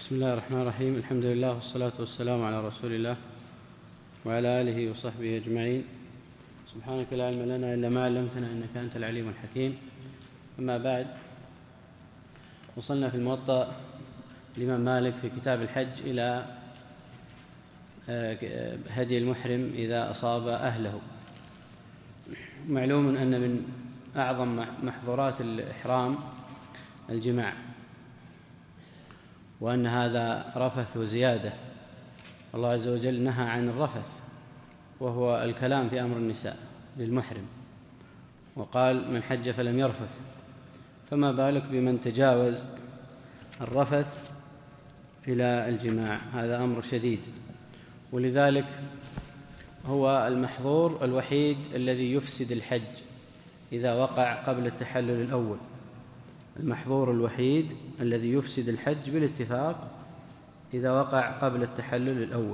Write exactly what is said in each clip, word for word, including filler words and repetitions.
بسم الله الرحمن الرحيم. الحمد لله والصلاة والسلام على رسول الله وعلى آله وصحبه أجمعين. سبحانك لا علم لنا إلا ما علمتنا إنك أنت العليم الحكيم. أما بعد، وصلنا في الموطأ الإمام مالك في كتاب الحج إلى هدي المحرم إذا أصاب أهله. معلوم أن من أعظم محظورات الإحرام الجماع، وأن هذا رفث وزيادة. الله عز وجل نهى عن الرفث، وهو الكلام في أمر النساء للمحرم، وقال: من حج فلم يرفث. فما بالك بمن تجاوز الرفث إلى الجماع؟ هذا أمر شديد. ولذلك هو المحظور الوحيد الذي يفسد الحج إذا وقع قبل التحلل الأول. المحظور الوحيد الذي يفسد الحج بالاتفاق إذا وقع قبل التحلل الأول.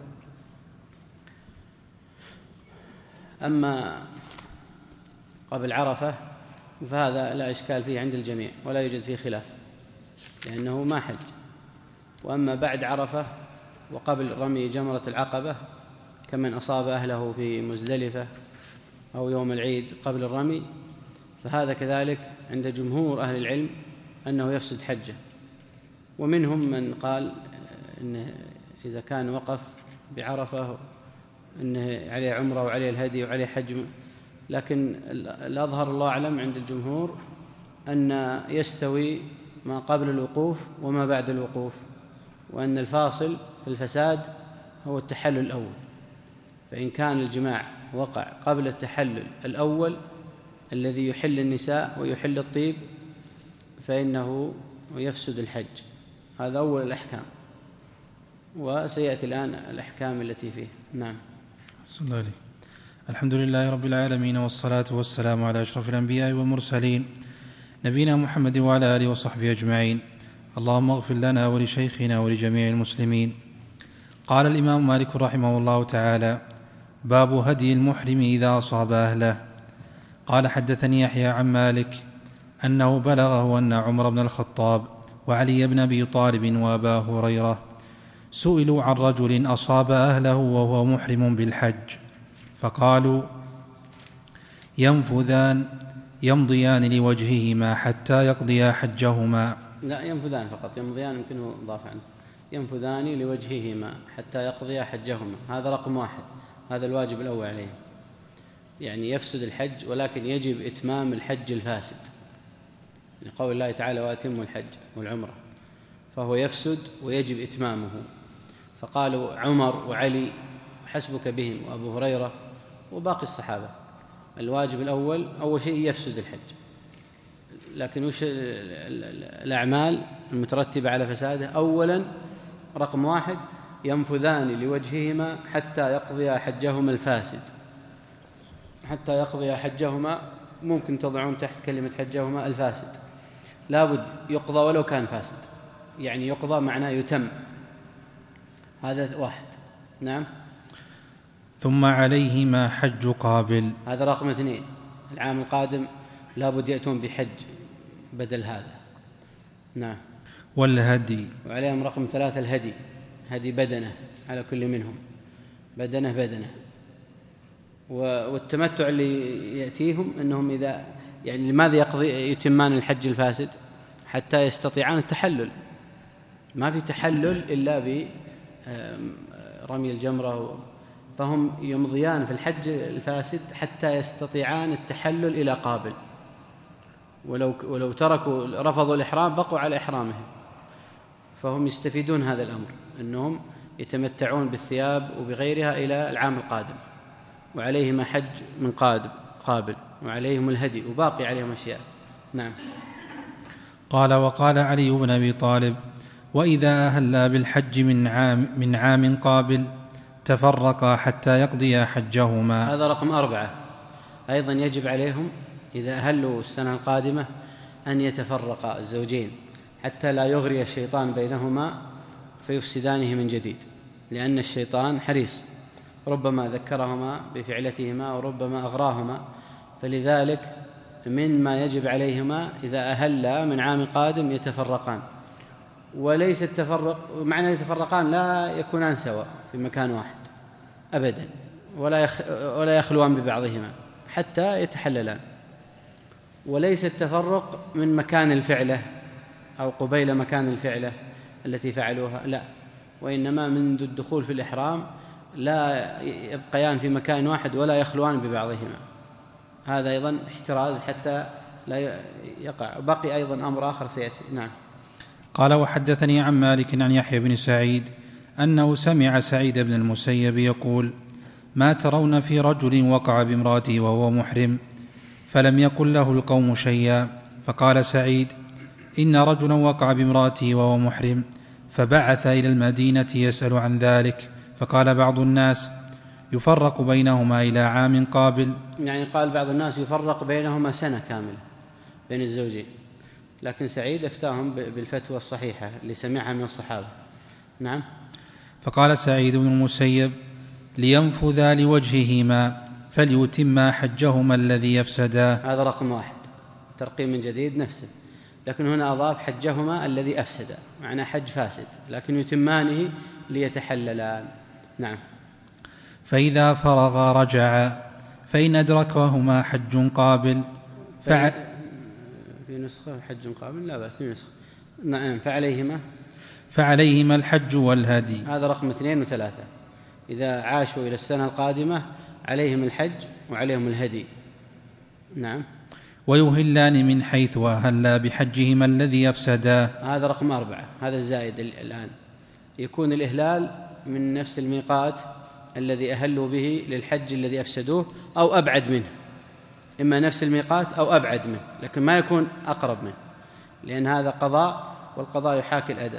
أما قبل عرفة فهذا لا إشكال فيه عند الجميع ولا يوجد فيه خلاف، لأنه ما حج. وأما بعد عرفة وقبل رمي جمرة العقبة كمن أصاب أهله في مزدلفة أو يوم العيد قبل الرمي، فهذا كذلك عند جمهور أهل العلم أنه يفسد حجه. ومنهم من قال إنه إذا كان وقف بعرفة إنه عليه عمرة وعليه الهدي وعليه حج، لكن الأظهر الله أعلم عند الجمهور أن يستوي ما قبل الوقوف وما بعد الوقوف، وأن الفاصل في الفساد هو التحلل الأول. فإن كان الجماع وقع قبل التحلل الأول الذي يحل النساء ويحل الطيب فإنه يفسد الحج. هذا أول الأحكام، وسيأتي الآن الأحكام التي فيه. نعم. بسم الله عليك. الحمد لله رب العالمين، والصلاة والسلام على أشرف الأنبياء والمرسلين نبينا محمد وعلى آله وصحبه أجمعين. اللهم اغفر لنا ولشيخنا ولجميع المسلمين. قال الإمام مالك رحمه الله تعالى: باب هدي المحرم إذا أصاب أهله. قال: حدثني يحيى عن مالك أنه بلغه أن عمر بن الخطاب وعلي بن أبي طالب وأبا هريرة سئلوا عن رجل أصاب أهله وهو محرم بالحج، فقالوا: ينفذان يمضيان لوجههما حتى يقضيا حجهما. لا، ينفذان فقط، يمضيان يمكنه ضاف عنه. ينفذان لوجههما حتى يقضيا حجهما، هذا رقم واحد، هذا الواجب الأول عليه. يعني يفسد الحج، ولكن يجب إتمام الحج الفاسد، لقول الله تعالى: وأتموا الحج والعمرة. فهو يفسد ويجب إتمامه. فقالوا عمر وعلي حسبك بهم وأبو هريرة وباقي الصحابة. الواجب الأول أول شيء يفسد الحج، لكن وش الأعمال المترتبة على فساده؟ أولا رقم واحد: ينفذان لوجههما حتى يقضيا حجهما الفاسد. حتى يقضيا حجهما ممكن تضعون تحت كلمة حجهما الفاسد، لابد يقضى ولو كان فاسد، يعني يقضى معناه يتم. هذا واحد. نعم. ثم عليهما حج قابل، هذا رقم اثنين. العام القادم لابد يأتون بحج بدل هذا. نعم. والهدي، وعليهم رقم ثلاثة الهدي، هدي بدنه على كل منهم، بدنه بدنه. والتمتع اللي يأتيهم أنهم إذا يعني لماذا يقضي يتمان الحج الفاسد؟ حتى يستطيعان التحلل. ما في تحلل إلا برمي الجمرة، فهم يمضيان في الحج الفاسد حتى يستطيعان التحلل إلى قابل. ولو ولو تركوا رفضوا الإحرام بقوا على إحرامهم. فهم يستفيدون هذا الأمر، أنهم يتمتعون بالثياب وبغيرها إلى العام القادم، وعليهما حج من قادم قابل، وعليهم الهدي، وباقي عليهم أشياء. نعم. قال: وقال علي بن أبي طالب: وإذا أهلا بالحج من عام, من عام قابل تفرقا حتى يقضيا حجهما. هذا رقم أربعة. أيضا يجب عليهم إذا أهلوا السنة القادمة أن يتفرقا الزوجين حتى لا يغري الشيطان بينهما فيفسدانه من جديد، لأن الشيطان حريص، ربما ذكرهما بفعلتهما وربما أغراهما. فلذلك مما يجب عليهما إذا أهلا من عام قادم يتفرقان. وليس التفرق معنى يتفرقان لا يكونان سواء في مكان واحد أبدا، ولا يخ ولا يخلوان ببعضهما حتى يتحللان. وليس التفرق من مكان الفعلة أو قبيل مكان الفعلة التي فعلوها، لا، وإنما منذ الدخول في الإحرام لا يبقيان في مكان واحد ولا يخلوان ببعضهما. هذا أيضا احتراز حتى لا يقع. بقي أيضا أمر آخر سيأتي. نعم. قال: وحدثني عن مالك عن يحيى بن سعيد أنه سمع سعيد بن المسيب يقول: ما ترون في رجل وقع بامرأته وهو محرم فلم يقل له القوم شيئا؟ فقال سعيد: إن رجلا وقع بامرأته وهو محرم فبعث إلى المدينة يسأل عن ذلك، فقال بعض الناس: يفرق بينهما إلى عام قابل. يعني قال بعض الناس يفرق بينهما سنة كاملة بين الزوجين، لكن سعيد أفتاهم بالفتوى الصحيحة اللي سمعها من الصحابة. نعم. فقال سعيد بن المسيب: لينفذا لوجههما فليتما حجهما الذي يفسدا. هذا رقم واحد، ترقيم من جديد نفسه، لكن هنا أضاف حجهما الذي أفسدا، معنى حج فاسد، لكن يتمانه ليتحللان. نعم. فإذا فرغا رجعا فإن أدركهما حج قابل فع... في نسخة حج قابل، لا بأس في نسخة. نعم. فعليهما فعليهما الحج والهدي. هذا رقم اثنين وثلاثة. إذا عاشوا إلى السنة القادمة عليهم الحج وعليهم الهدي. نعم. ويهلان من حيث أهلا بحجهما الذي يفسدا. هذا رقم أربعة، هذا الزائد الآن. يكون الإهلال من نفس الميقات الذي أهلوا به للحج الذي أفسدوه أو أبعد منه، إما نفس الميقات أو أبعد منه، لكن ما يكون أقرب منه، لأن هذا قضاء والقضاء يحاكي الأداء.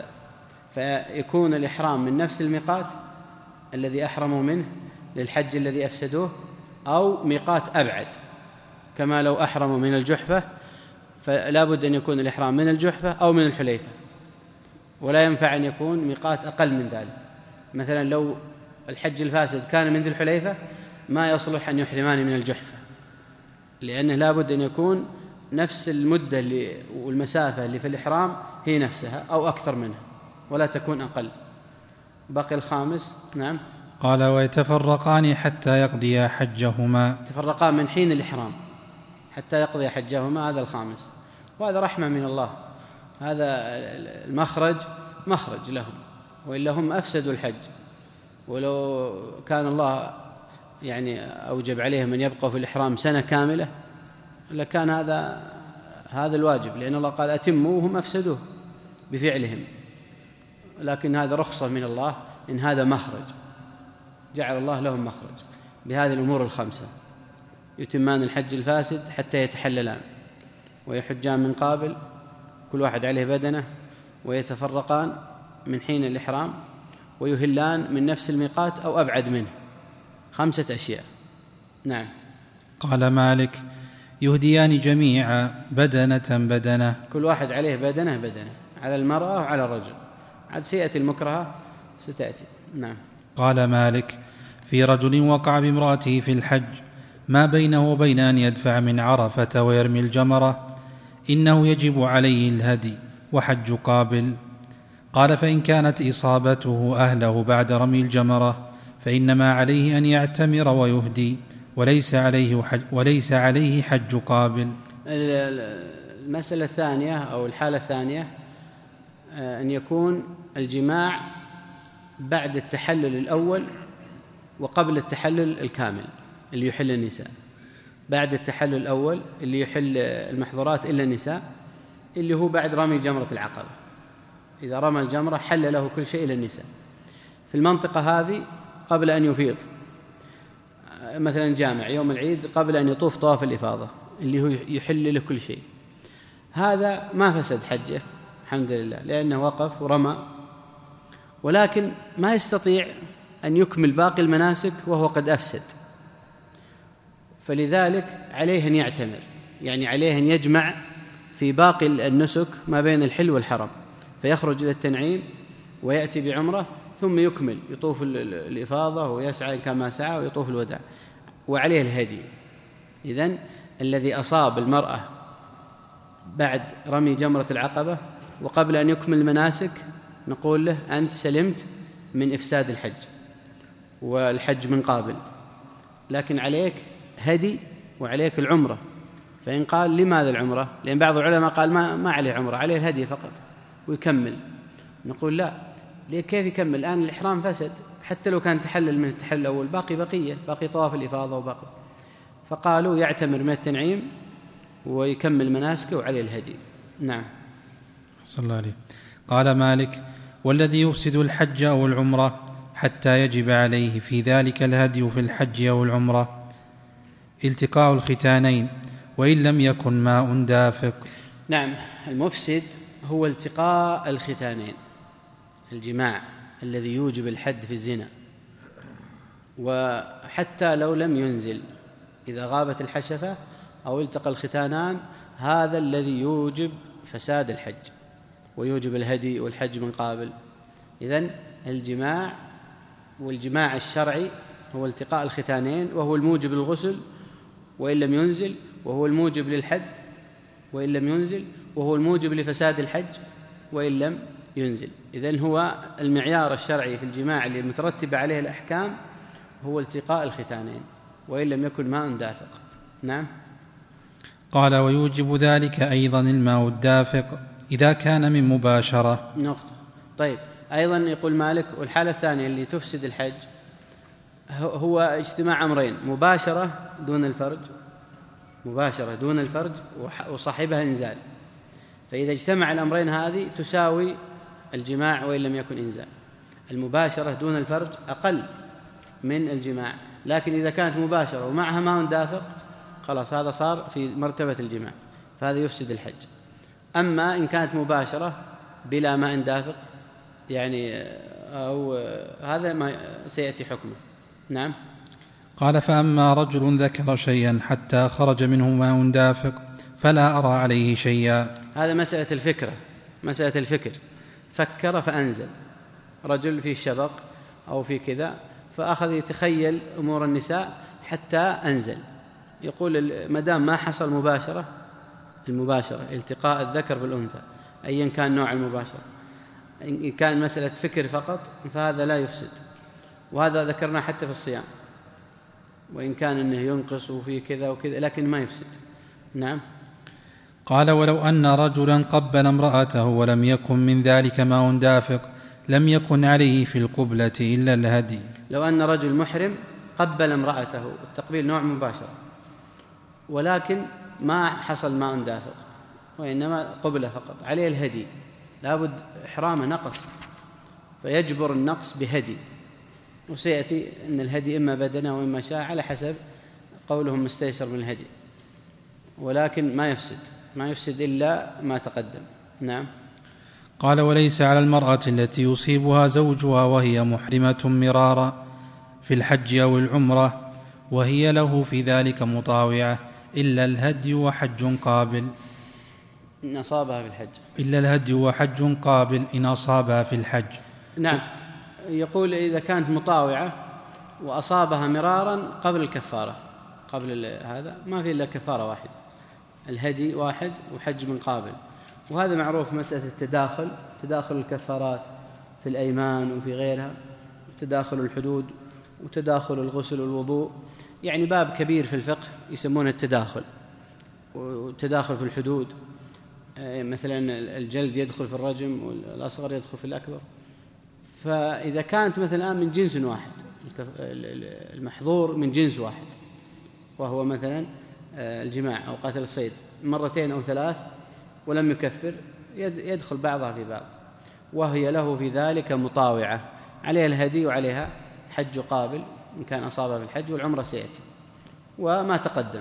فيكون الإحرام من نفس الميقات الذي أحرموا منه للحج الذي أفسدوه أو ميقات أبعد، كما لو أحرموا من الجحفة فلا بد أن يكون الإحرام من الجحفة أو من الحليفة، ولا ينفع أن يكون ميقات أقل من ذلك. مثلا لو الحج الفاسد كان من ذي الحليفة ما يصلح أن يحرمان من الجحفة، لأنه لا بد أن يكون نفس المدة اللي والمسافة اللي في الإحرام هي نفسها أو أكثر منها، ولا تكون أقل. بقي الخامس. نعم. قال: ويتفرقان حتى يقضيا حجهما. تفرقان من حين الإحرام حتى يقضي حجهما، هذا الخامس، وهذا رحمة من الله. هذا المخرج مخرج لهم، وإلا هم أفسدوا الحج. ولو كان الله يعني أوجب عليهم أن يبقوا في الإحرام سنة كاملة لكان هذا هذا الواجب، لأن الله قال: أتموا، وهم أفسدوه بفعلهم. لكن هذا رخصة من الله، إن هذا مخرج، جعل الله لهم مخرج بهذه الأمور الخمسة: يتمان الحج الفاسد حتى يتحللان، ويحجان من قابل كل واحد عليه بدنه، ويتفرقان من حين الإحرام، ويهلان من نفس الميقات أو أبعد منه. خمسة أشياء. نعم. قال مالك: يهديان جميعا بدنة بدنة. كل واحد عليه بدنه بدنه، على المرأة وعلى الرجل. عاد سيأتي المكرهة ستأتي. نعم. قال مالك: في رجل وقع بامرأته في الحج ما بينه وبين أن يدفع من عرفة ويرمي الجمرة إنه يجب عليه الهدي وحج قابل. قال: فإن كانت إصابته أهله بعد رمي الجمرة فإنما عليه أن يعتمر ويهدي، وليس عليه حج, وليس عليه حج قابل. المسألة الثانية أو الحالة الثانية أن يكون الجماع بعد التحلل الأول وقبل التحلل الكامل اللي يحل النساء. بعد التحلل الأول اللي يحل المحظورات إلا النساء، اللي هو بعد رمي جمرة العقبة. إذا رمى الجمرة حل له كل شيء إلا النساء. في المنطقة هذه قبل أن يفيض، مثلا جامع يوم العيد قبل أن يطوف طواف الإفاضة اللي هو يحل له كل شيء، هذا ما فسد حجه الحمد لله، لأنه وقف ورمى، ولكن ما يستطيع أن يكمل باقي المناسك وهو قد أفسد. فلذلك عليه أن يعتمر، يعني عليه أن يجمع في باقي النسك ما بين الحل والحرم، فيخرج إلى التنعيم ويأتي بعمرة ثم يكمل يطوف الإفاضة ويسعى كما سعى ويطوف الوداع، وعليه الهدي. إذن الذي أصاب المرأة بعد رمي جمرة العقبة وقبل أن يكمل المناسك نقول له أنت سلمت من إفساد الحج والحج من قابل، لكن عليك هدي وعليك العمرة. فإن قال لماذا العمرة؟ لأن بعض العلماء قال ما, ما عليه عمرة، عليه الهدي فقط ويكمل. نقول لا، ليه كيف يكمل؟ الآن الإحرام فسد، حتى لو كان تحلل من التحلل الأول باقي بقية، باقي طواف الإفاضة وباقي. فقالوا يعتمر من التنعيم ويكمل مناسكه وعليه الهدي. نعم. صلى الله عليه. قال مالك: والذي يفسد الحج أو العمرة حتى يجب عليه في ذلك الهدي في الحج أو العمرة التقاء الختانين وإن لم يكن ماء دافق. نعم، المفسد هو التقاء الختانين، الجماع الذي يوجب الحد في الزنا. وحتى لو لم ينزل، إذا غابت الحشفة أو التقى الختانان، هذا الذي يوجب فساد الحج ويوجب الهدي والحج من قابل. إذن الجماع، والجماع الشرعي هو التقاء الختانين، وهو الموجب للغسل وإن لم ينزل، وهو الموجب للحد وإن لم ينزل، وهو الموجب لفساد الحج وإن لم ينزل. إذن هو المعيار الشرعي في الجماع اللي مترتب عليه الأحكام هو التقاء الختانين وإن لم يكن ماء دافق. نعم. قال: ويوجب ذلك أيضا الماء الدافق إذا كان من مباشرة. نقطة. طيب، أيضا يقول مالك: والحالة الثانية اللي تفسد الحج هو اجتماع أمرين: مباشرة دون الفرج، مباشرة دون الفرج وصاحبها إنزال. فإذا اجتمع الأمرين هذه تساوي الجماع وإن لم يكن إنزال. المباشرة دون الفرج أقل من الجماع، لكن إذا كانت مباشرة ومعها ماء دافق خلاص هذا صار في مرتبة الجماع، فهذا يفسد الحج. أما إن كانت مباشرة بلا ماء دافق يعني أو هذا ما سيأتي حكمه. نعم. قال: فأما رجل ذكر شيئا حتى خرج منه ماء دافق فلا أرى عليه شيئا. هذا مسألة الفكرة، مسألة الفكر، فكر فأنزل. رجل في شبق أو في كذا فأخذ يتخيل أمور النساء حتى أنزل. يقول مدام ما حصل مباشرة، المباشرة التقاء الذكر بالأنثى أيا كان نوع المباشرة، إن كان مسألة فكر فقط فهذا لا يفسد. وهذا ذكرنا حتى في الصيام، وإن كان أنه ينقص وفيه كذا وكذا لكن ما يفسد. نعم. قال: ولو أن رجلا قبل امرأته ولم يكن من ذلك ماء دافق لم يكن عليه في القبلة إلا الهدي. لو أن رجل محرم قبل امرأته، التقبيل نوع مباشرة، ولكن ما حصل ماء دافق وإنما قبلة فقط، عليه الهدي، لابد إحرامه نقص فيجبر النقص بهدي. وسيأتي أن الهدي إما بدنه وإما شاء على حسب قولهم مستيسر من الهدي، ولكن ما يفسد، ما يفسد إلا ما تقدم. نعم. قال: وليس على المرأة التي يصيبها زوجها وهي محرمة مرارا في الحج أو العمرة وهي له في ذلك مطاوعة إلا الهدي وحج قابل. إن أصابها في الحج إلا الهدي وحج قابل إن أصابها في الحج. نعم. يقول إذا كانت مطاوعة وأصابها مرارا قبل الكفارة، قبل هذا ما في إلا كفارة واحدة، الهدي واحد وحج من قابل. وهذا معروف مسألة التداخل، تداخل الكفارات في الأيمان وفي غيرها، وتداخل الحدود وتداخل الغسل والوضوء، يعني باب كبير في الفقه يسمونه التداخل. وتداخل في الحدود، مثلا الجلد يدخل في الرجم والأصغر يدخل في الأكبر. فإذا كانت مثلا من جنس واحد، المحظور من جنس واحد وهو مثلا الجماع أو قتل الصيد مرتين أو ثلاث ولم يكفر، يدخل بعضها في بعض، وهي له في ذلك مطاوعة، عليها الهدي وعليها حج قابل إن كان أصابها في الحج، والعمرة سيأتي وما تقدم،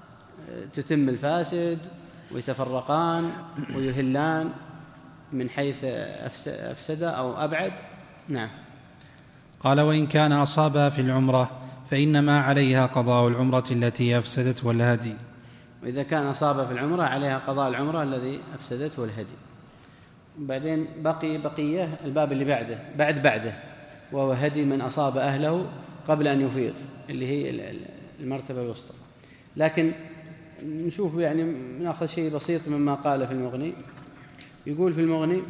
تتم الفاسد ويتفرقان ويهلان من حيث أفسد أو أبعد. نعم. قال: وإن كان أصابها في العمرة فإنما عليها قضاء العمرة التي أفسدت والهدي. وإذا كان أصابها في العمرة عليها قضاء العمرة الذي أفسدت والهدي. بعدين بقي بقية الباب اللي بعده بعد بعده وهو هدي من أصاب أهله قبل أن يفيض، اللي هي المرتبة الوسطى. لكن نشوف يعني نأخذ شيء بسيط مما قال في المغني. يقول في المغني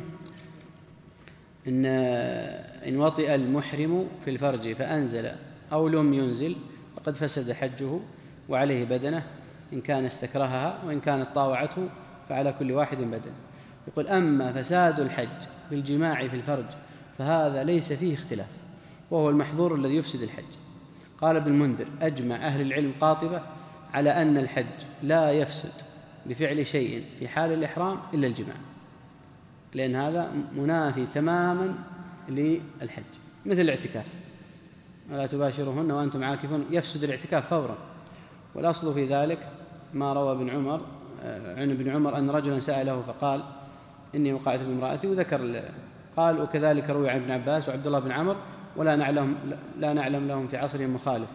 إن إن وطئ المحرم في الفرج فأنزل أو لم ينزل فقد فسد حجه وعليه بدنه إن كان استكرهها، وإن كانت طاوعته فعلى كل واحد بدنه. يقول أما فساد الحج بالجماع في الفرج فهذا ليس فيه اختلاف، وهو المحظور الذي يفسد الحج. قال ابن المنذر: أجمع أهل العلم قاطبة على أن الحج لا يفسد بفعل شيء في حال الإحرام إلا الجماع، لأن هذا منافي تماما للحج، مثل الاعتكاف: ولا تباشرهن وأنتم عاكفون، يفسد الاعتكاف فورا. والأصل في ذلك ما روى ابن عمر عن ابن عمر أن رجلا سأله فقال: إني وقعت بامرأتي، وذكر قال: وكذلك روي عن ابن عباس وعبد الله بن عمر ولا نعلم لا نعلم لهم في عصرهم مخالف،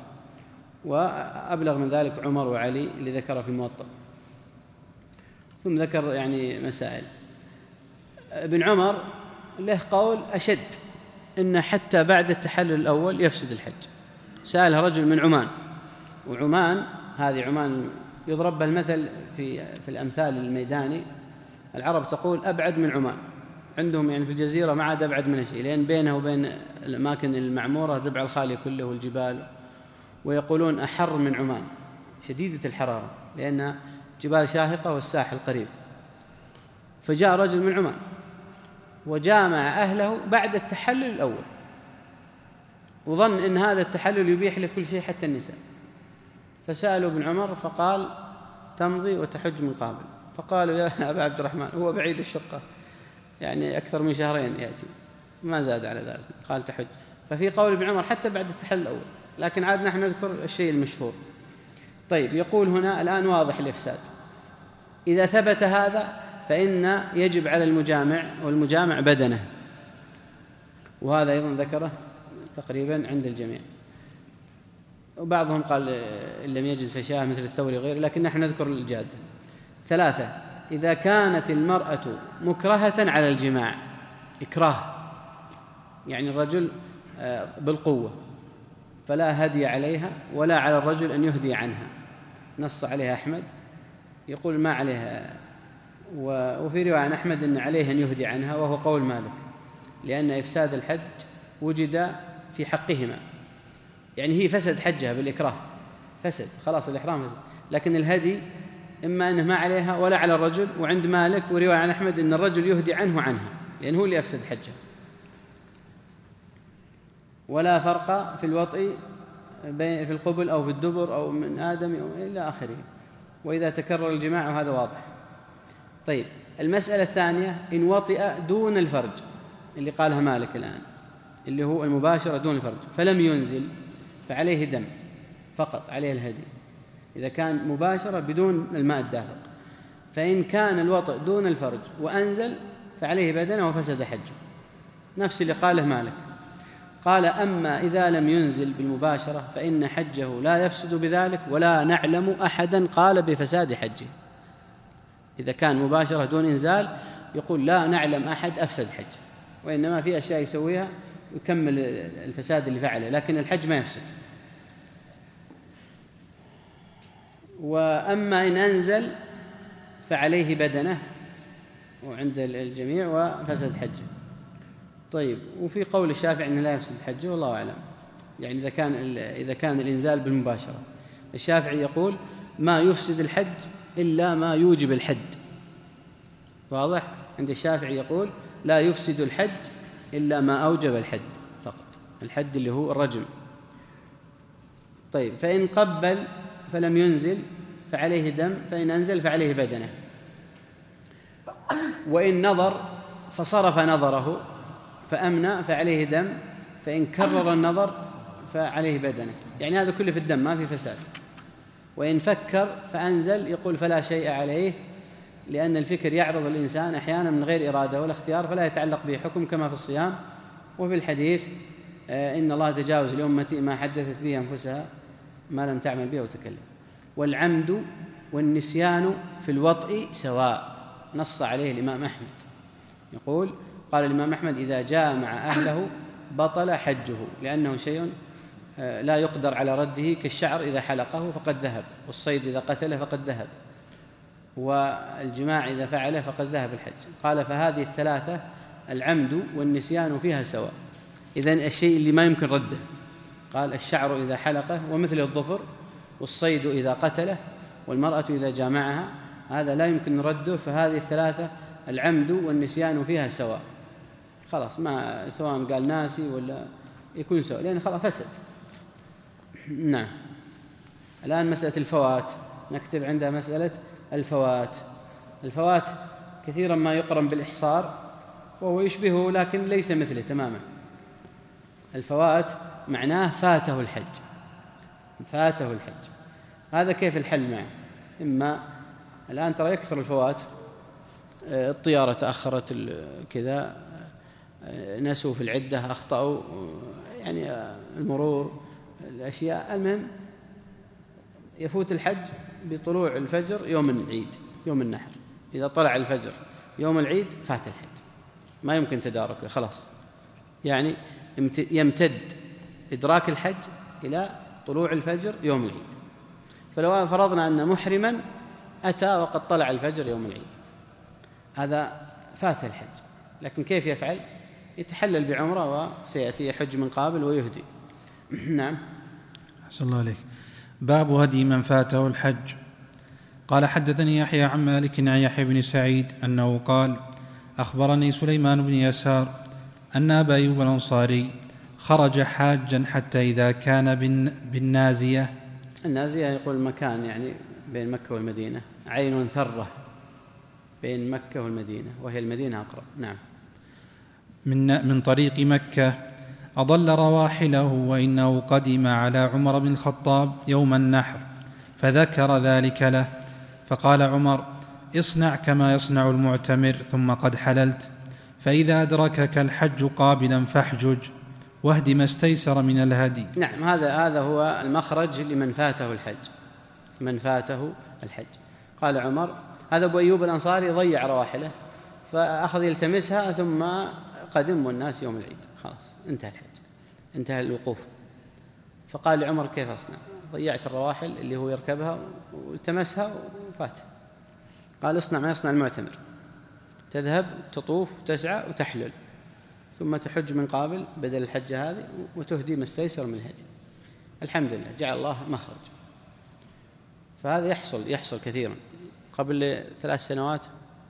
وأبلغ من ذلك عمر وعلي اللي ذكر في الموطأ. ثم ذكر يعني مسائل. ابن عمر له قول أشد، إن حتى بعد التحلل الأول يفسد الحج. سأله رجل من عمان، وعمان هذه عمان يضرب بها المثل في في الأمثال الميداني، العرب تقول أبعد من عمان، عندهم يعني في الجزيرة ما عاد أبعد من شيء، لأن بينه وبين الأماكن المعمورة الربع الخالي كله والجبال، ويقولون أحر من عمان، شديدة الحرارة لأنها جبال شاهقة والساحل قريب. فجاء رجل من عمان وجامع أهله بعد التحلل الأول، وظن أن هذا التحلل يبيح لكل شيء حتى النساء، فسألوا ابن عمر فقال: تمضي وتحج من قابل. فقالوا: يا أبا عبد الرحمن، هو بعيد الشقة يعني أكثر من شهرين يأتي، ما زاد على ذلك، قال تحج. ففي قول ابن عمر حتى بعد التحلل الأول، لكن عاد نحن نذكر الشيء المشهور. طيب، يقول هنا الآن واضح الإفساد. إذا ثبت هذا فإن يجب على المجامع والمجامع بدنه، وهذا أيضا ذكره تقريبا عند الجميع، وبعضهم قال إن لم يجد فشاة مثل الثوري غيره، لكن نحن نذكر الجادة. ثلاثة: إذا كانت المرأة مكرهة على الجماع، إكراه يعني الرجل بالقوة، فلا هدي عليها ولا على الرجل أن يهدي عنها، نص عليها أحمد يقول ما عليها، وفي رواية عن أحمد أن عليه أن يهدي عنها، وهو قول مالك، لأن إفساد الحج وجد في حقهما، يعني هي فسد حجها بالإكراه، فسد خلاص الإحرام فسد، لكن الهدي إما أنه ما عليها ولا على الرجل، وعند مالك ورواية عن أحمد أن الرجل يهدي عنه عنها، لأنه هو اللي يفسد حجها. ولا فرق في الوطء في القبل أو في الدبر أو من آدم إلى آخره، وإذا تكرر الجماع، وهذا واضح. طيب، المسألة الثانية: إن وطئ دون الفرج، اللي قالها مالك الآن، اللي هو المباشرة دون الفرج، فلم ينزل فعليه دم فقط، عليه الهدي إذا كان مباشرة بدون الماء الدافق. فإن كان الوطئ دون الفرج وأنزل فعليه بدنه وفسد حجه، نفس اللي قاله مالك. قال: أما إذا لم ينزل بالمباشرة فإن حجه لا يفسد بذلك، ولا نعلم أحدا قال بفساد حجه. إذا كان مباشرة دون إنزال يقول لا نعلم أحد أفسد حجه، وإنما في أشياء يسويها ويكمل الفساد اللي فعله، لكن الحج ما يفسد. وأما إن أنزل فعليه بدنه وعند الجميع وفسد حجه. طيب، وفي قول الشافعي أنه لا يفسد حجه، والله أعلم، يعني إذا كان إذا كان الإنزال بالمباشرة. الشافعي يقول ما يفسد الحج إلا ما يوجب الحد، واضح؟ عند الشافعي يقول لا يفسد الحج إلا ما أوجب الحد فقط، الحد اللي هو الرجم. طيب، فإن قبل فلم ينزل فعليه دم، فإن أنزل فعليه بدنه. وإن نظر فصرف نظره فأمنى فعليه دم، فإن كرر النظر فعليه بدنه، يعني هذا كله في الدم ما في فساد. وإن فكر فأنزل يقول فلا شيء عليه، لأن الفكر يعرض الإنسان أحيانا من غير إرادة ولا اختيار، فلا يتعلق به حكم، كما في الصيام. وفي الحديث إن الله تجاوز لأمتي ما حدثت به أنفسها ما لم تعمل به وتكلم. والعمد والنسيان في الوطء سواء، نص عليه الإمام أحمد، يقول قال الإمام أحمد إذا جامع أهله بطل حجه، لأنه شيء لا يقدر على رده، كالشعر إذا حلقه فقد ذهب، والصيد إذا قتله فقد ذهب. والجماع إذا فعله فقد ذهب الحج. قال فهذه الثلاثة العمد والنسيان فيها سواء. إذن الشيء اللي ما يمكن رده، قال الشعر إذا حلقه ومثل الظفر، والصيد إذا قتله، والمرأة إذا جامعها، هذا لا يمكن رده. فهذه الثلاثة العمد والنسيان فيها سواء، خلاص ما سواء قال ناسي ولا يكون سواء، لأن خلاص فسد. نعم. الآن مسألة الفوات، نكتب عندها مسألة الفوات. الفوات كثيرا ما يقرن بالإحصار وهو يشبهه لكن ليس مثله تماما. الفوات معناه فاته الحج، فاته الحج. هذا كيف الحل معه؟ إما الآن ترى يكثر الفوات، الطيارة تأخرت كذا، نسوا في العدة، أخطأوا، يعني المرور، الأشياء، المهم يفوت الحج بطلوع الفجر يوم العيد، يوم النحر. إذا طلع الفجر يوم العيد فات الحج، ما يمكن تداركه، خلاص. يعني يمتد إدراك الحج إلى طلوع الفجر يوم العيد. فلو فرضنا أن محرما أتى وقد طلع الفجر يوم العيد، هذا فات الحج، لكن كيف يفعل؟ يتحلل بعمرة وسيأتي يحج من قابل ويهدي. نعم. أحسن الله عليك. باب هدي من فاته الحج. قال حدثني يحيى عن مالك عن يحيى بن سعيد أنه قال أخبرني سليمان بن يسار أن أبا أيوب الأنصاري خرج حاجا حتى إذا كان بالنازية. النازية يقول مكان يعني بين مكة والمدينة، عين ثرة بين مكة والمدينة، وهي المدينة أقرب. نعم. من, من طريق مكة أضل رواحله، وإنه قدم على عمر بن الخطاب يوم النحر فذكر ذلك له، فقال عمر اصنع كما يصنع المعتمر ثم قد حللت، فإذا أدركك الحج قابلا فاحجج، واهد ما استيسر من الهدي. نعم. هذا هذا هو المخرج لمن فاته الحج، من فاته الحج. قال عمر، هذا أبو أيوب الأنصاري ضيع رواحله فأخذ يلتمسها ثم قدم والناس يوم العيد، خلاص انتهى الحج، انتهى الوقوف. فقال لعمر كيف أصنع؟ ضيعت الرواحل اللي هو يركبها والتمسها وفات. قال اصنع ما يصنع المعتمر، تذهب تطوف وتسعى وتحلل، ثم تحج من قابل بدل الحجة هذه وتهدي ما استيسر من الهدي. الحمد لله جعل الله مخرج. فهذا يحصل يحصل كثيرا. قبل ثلاث سنوات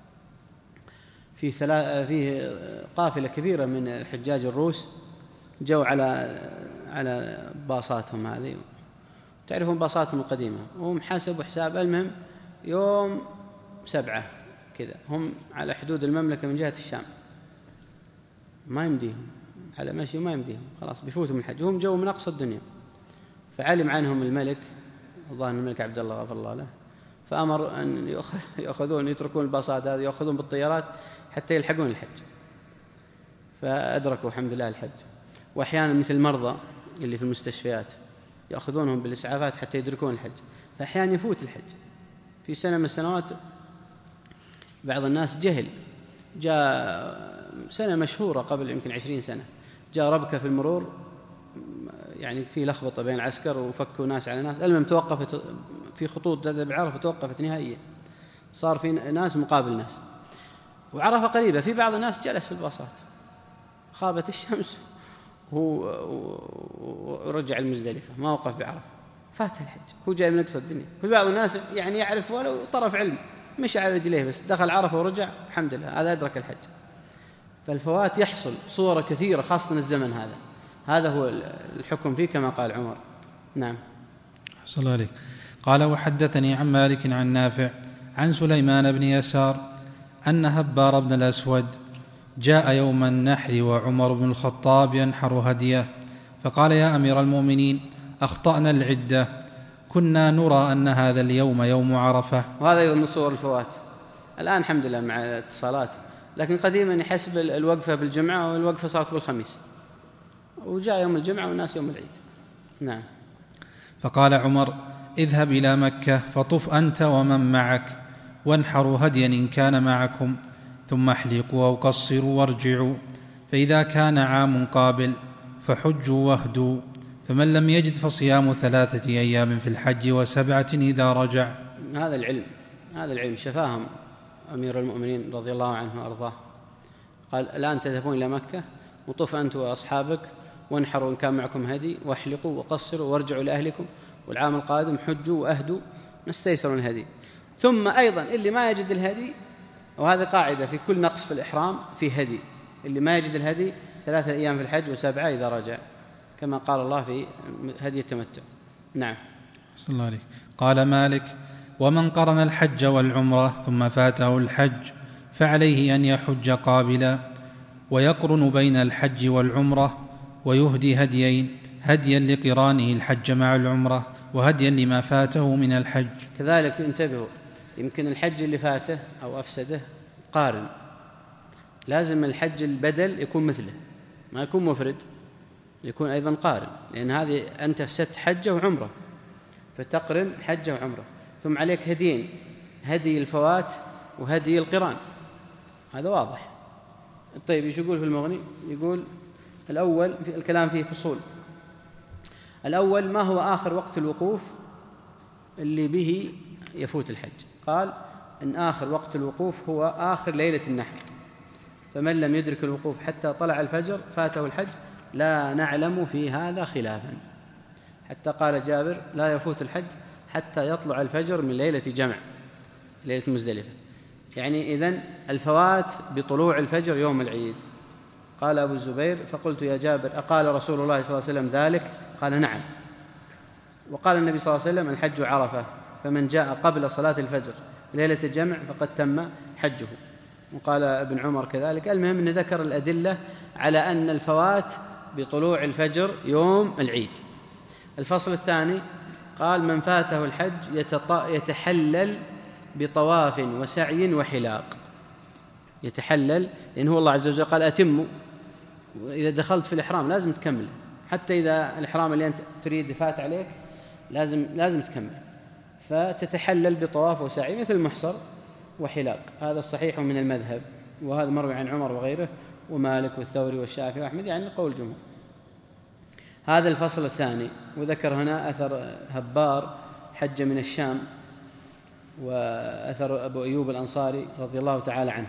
في ثلاث في قافلة كبيرة من الحجاج الروس جو على على باصاتهم هذه، تعرفون باصاتهم القديمة، وهم حسبوا حساب، المهم يوم سبعة كذا هم على حدود المملكة من جهة الشام، ما يمديهم على مشي، ما يمديهم، خلاص بيفوتوا من الحج، وهم جو من أقصى الدنيا. فعلم عنهم الملك، الظاهر الملك عبد الله غفر الله له، فأمر أن يأخذون يتركون الباصات هذه، يأخذون بالطيارات حتى يلحقون الحج. فأدركوا الحمد لله الحج. وأحيانا مثل المرضى اللي في المستشفيات يأخذونهم بالإسعافات حتى يدركون الحج، فأحيانا يفوت الحج. في سنة من السنوات بعض الناس جهل، جاء سنة مشهورة قبل يمكن عشرين سنة، جاء ربكة في المرور، يعني في لخبطة بين العسكر وفكوا ناس على ناس، المهم توقفت في خطوط تذهب العرفة، توقفت نهائيا، صار في ناس مقابل ناس، وعرفة قريبة، في بعض الناس جلس في الباصات، خابت الشمس ورجع المزدلفة، ما وقف بعرفة، فات الحج، هو جاي من أقصى الدنيا. في بعض الناس يعني يعرف ولو طرف علم، مش على رجليه بس، دخل عرفة ورجع، الحمد لله هذا أدرك الحج. فالفوات يحصل صورة كثيرة خاصة الزمن هذا، هذا هو الحكم فيه كما قال عمر. نعم. أحسن الله عليك. قال وحدثني عن مالك عن نافع عن سليمان بن يسار أن هبار بن الأسود جاء يوم النحر وعمر بن الخطاب ينحر هديه، فقال يا أمير المؤمنين أخطأنا العدة، كنا نرى أن هذا اليوم يوم عرفة. وهذا أيضا من صور الفوات الآن الحمد لله مع الاتصالات، لكن قديما يحسب الوقفة بالجمعة والوقفة صارت بالخميس، وجاء يوم الجمعة والناس يوم العيد. نعم. فقال عمر اذهب إلى مكة فطف أنت ومن معك وانحروا هديا إن كان معكم، ثم احلقوا أو قصروا وارجعوا، فإذا كان عام قابل فحجوا واهدوا، فمن لم يجد فصيام ثلاثة أيام في الحج وسبعة إذا رجع. هذا العلم، هذا العلم شفاهم أمير المؤمنين رضي الله عنه وأرضاه، قال الآن تذهبون إلى مكة وطوف أنت وأصحابك وانحروا إن كان معكم هدي واحلقوا وقصروا وارجعوا لأهلكم، والعام القادم حجوا وأهدوا ما استيسروا الهدي. ثم أيضا اللي ما يجد الهدي، وهذه قاعدة في كل نقص في الإحرام في هدي، اللي ما يجد الهدي ثلاثة أيام في الحج وسبعة إذا رجع، كما قال الله في هدي التمتع. نعم. صلى الله عليه. قال مالك: ومن قرن الحج والعمرة ثم فاته الحج فعليه أن يحج قابلا، ويقرن بين الحج والعمرة، ويهدي هديين: هديا لقرانه الحج مع العمرة، وهديا لما فاته من الحج. كذلك انتبهوا، يمكن الحج اللي فاته أو أفسده قارن، لازم الحج البدل يكون مثله، ما يكون مفرد، يكون أيضا قارن، لأن هذه أنت فسدت حجة وعمرة، فتقرن حجة وعمرة. ثم عليك هديين، هدي الفوات وهدي القران، هذا واضح. طيب ايش يقول في المغني؟ يقول الأول في الكلام فيه فصول. الأول: ما هو آخر وقت الوقوف اللي به يفوت الحج؟ قال إن آخر وقت الوقوف هو آخر ليلة النحر، فمن لم يدرك الوقوف حتى طلع الفجر فاته الحج، لا نعلم في هذا خلافا. حتى قال جابر: لا يفوت الحج حتى يطلع الفجر من ليلة جمع، ليلة مزدلفة، يعني إذن الفوات بطلوع الفجر يوم العيد. قال أبو الزبير: فقلت يا جابر: أقال رسول الله صلى الله عليه وسلم ذلك؟ قال: نعم. وقال النبي صلى الله عليه وسلم: الحج عرفة، فمن جاء قبل صلاة الفجر ليلة الجمع فقد تم حجه. وقال ابن عمر كذلك. المهم أن ذكر الأدلة على أن الفوات بطلوع الفجر يوم العيد. الفصل الثاني قال: من فاته الحج يتحلل بطواف وسعي وحلاق. يتحلل لأن هو الله عز وجل قال: أتموا، وإذا دخلت في الإحرام لازم تكمل، حتى إذا الإحرام اللي أنت تريد فات عليك لازم لازم تكمل، فتتحلل بطواف وسعي مثل المحصر وحلاق. هذا الصحيح من المذهب، وهذا مروي عن عمر وغيره ومالك والثوري والشافعي وأحمد، يعني قول الجمهور. هذا الفصل الثاني. وذكر هنا أثر هبار حج من الشام، وأثر أبو أيوب الأنصاري رضي الله تعالى عنه.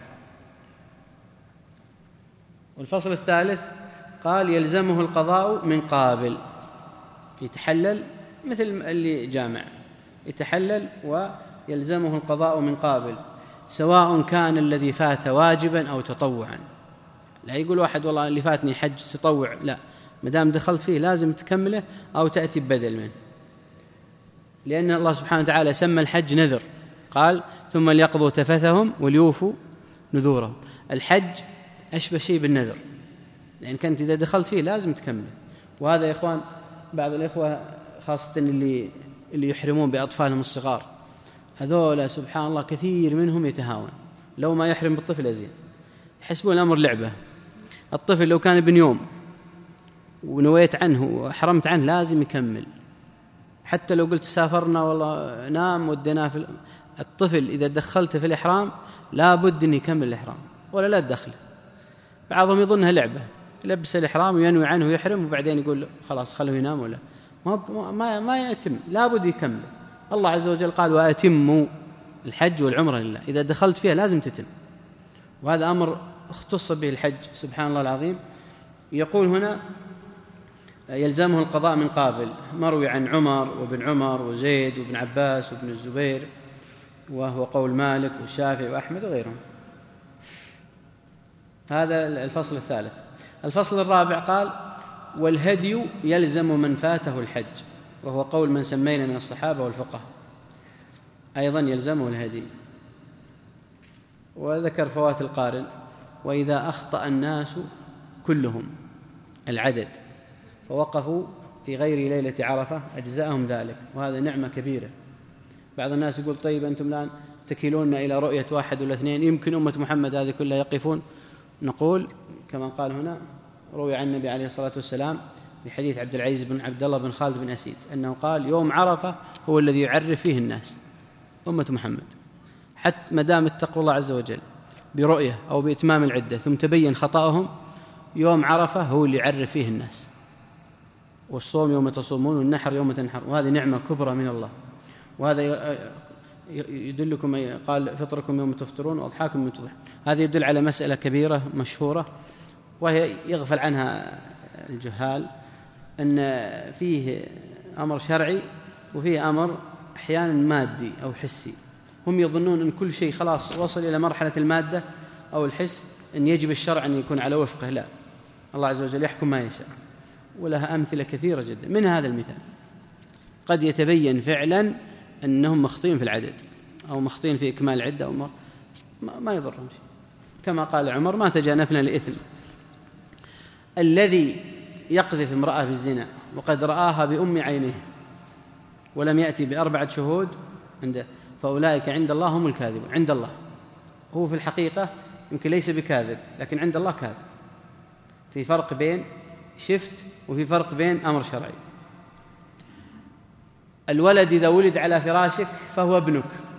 والفصل الثالث قال: يلزمه القضاء من قابل. يتحلل مثل اللي جامع، يتحلل ويلزمه القضاء من قابل، سواء كان الذي فات واجبا أو تطوعا. لا يقول واحد والله اللي فاتني حج تطوع، لا، مدام دخلت فيه لازم تكمله أو تأتي ببدل منه، لأن الله سبحانه وتعالى سمى الحج نذر، قال: ثم ليقضوا تفثهم وليوفوا نذورهم. الحج أشبه شيء بالنذر، لأن كنت إذا دخلت فيه لازم تكمله. وهذا يا إخوان بعض الإخوة خاصة اللي اللي يحرمون بأطفالهم الصغار، هذول سبحان الله كثير منهم يتهاون، لو ما يحرم بالطفل أزين، يحسبون الأمر لعبة. الطفل لو كان ابن يوم ونويت عنه وحرمت عنه لازم يكمل، حتى لو قلت سافرنا والله نام وديناه في الطفل إذا دخلته في الإحرام لا بد أن يكمل الإحرام ولا لا تدخله. بعضهم يظنها لعبة، يلبس الإحرام وينوي عنه ويحرم وبعدين يقول خلاص خلوه ينام، ولا ما ما ما يتم، لا بد يكمل. الله عز وجل قال: وأتموا الحج والعمرة لله، إذا دخلت فيها لازم تتم. وهذا أمر اختص به الحج سبحان الله العظيم. يقول هنا: يلزمه القضاء من قابل، مروي عن عمر وابن عمر وزيد وابن عباس وابن الزبير، وهو قول مالك والشافعي وأحمد وغيرهم. هذا الفصل الثالث. الفصل الرابع قال: والهدي يلزم من فاته الحج، وهو قول من سمينا من الصحابة والفقهاء، أيضا يلزمه الهدي. وذكر فوات القارن: وإذا أخطأ الناس كلهم العدد فوقفوا في غير ليلة عرفة أجزاءهم ذلك، وهذا نعمة كبيرة. بعض الناس يقول: طيب أنتم الآن تكيلون إلى رؤية واحد ولا اثنين، يمكن أمة محمد هذه كلها يقفون. نقول كما قال هنا، روي عن النبي عليه الصلاة والسلام في حديث عبد العزيز بن عبد الله بن خالد بن أسيد أنه قال: يوم عرفة هو الذي يعرف فيه الناس أمة محمد، حتى ما دام اتقوا الله عز وجل برؤية أو بإتمام العدة ثم تبين خطأهم، يوم عرفة هو اللي يعرف فيه الناس. والصوم يوم تصومون والنحر يوم تنحر، وهذه نعمة كبرى من الله. وهذا يدلكم قال فطركم يوم تفطرون وأضحاكم يوم تضحون. هذا يدل على مسألة كبيرة مشهورة وهي يغفل عنها الجهال، أن فيه أمر شرعي وفيه أمر أحيانا مادي أو حسي. هم يظنون أن كل شيء خلاص وصل إلى مرحلة المادة أو الحس أن يجب الشرع أن يكون على وفقه. لا، الله عز وجل يحكم ما يشاء، ولها أمثلة كثيرة جدا. من هذا المثال قد يتبين فعلا أنهم مخطئين في العدد أو مخطئين في إكمال العدة أو ما, ما يضرهم شيء، كما قال عمر: ما تجانفنا لإثم. الذي يقذف امرأة بالزنا وقد رآها بأم عينه ولم يأتي بأربعة شهود عنده، فأولئك عند الله هم الكاذبون. عند الله هو في الحقيقة يمكن ليس بكاذب، لكن عند الله كاذب. في فرق بين شفت وفي فرق بين أمر شرعي. الولد إذا ولد على فراشك فهو ابنك،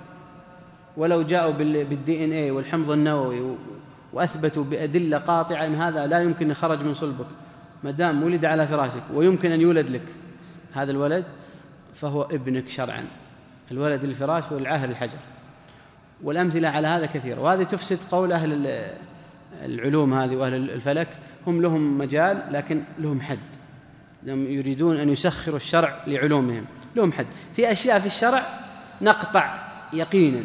ولو جاءوا بالدي ان اي والحمض النووي وأثبتوا بأدلة قاطعة أن هذا لا يمكن أن خرج من صلبك، ما دام ولد على فراشك ويمكن أن يولد لك هذا الولد فهو ابنك شرعا. الولد الفراش والعاهر الحجر. والأمثلة على هذا كثيرة، وهذه تفسد قول أهل العلوم هذه وأهل الفلك. هم لهم مجال لكن لهم حد، لهم يريدون أن يسخروا الشرع لعلومهم، لهم حد. في أشياء في الشرع نقطع يقينا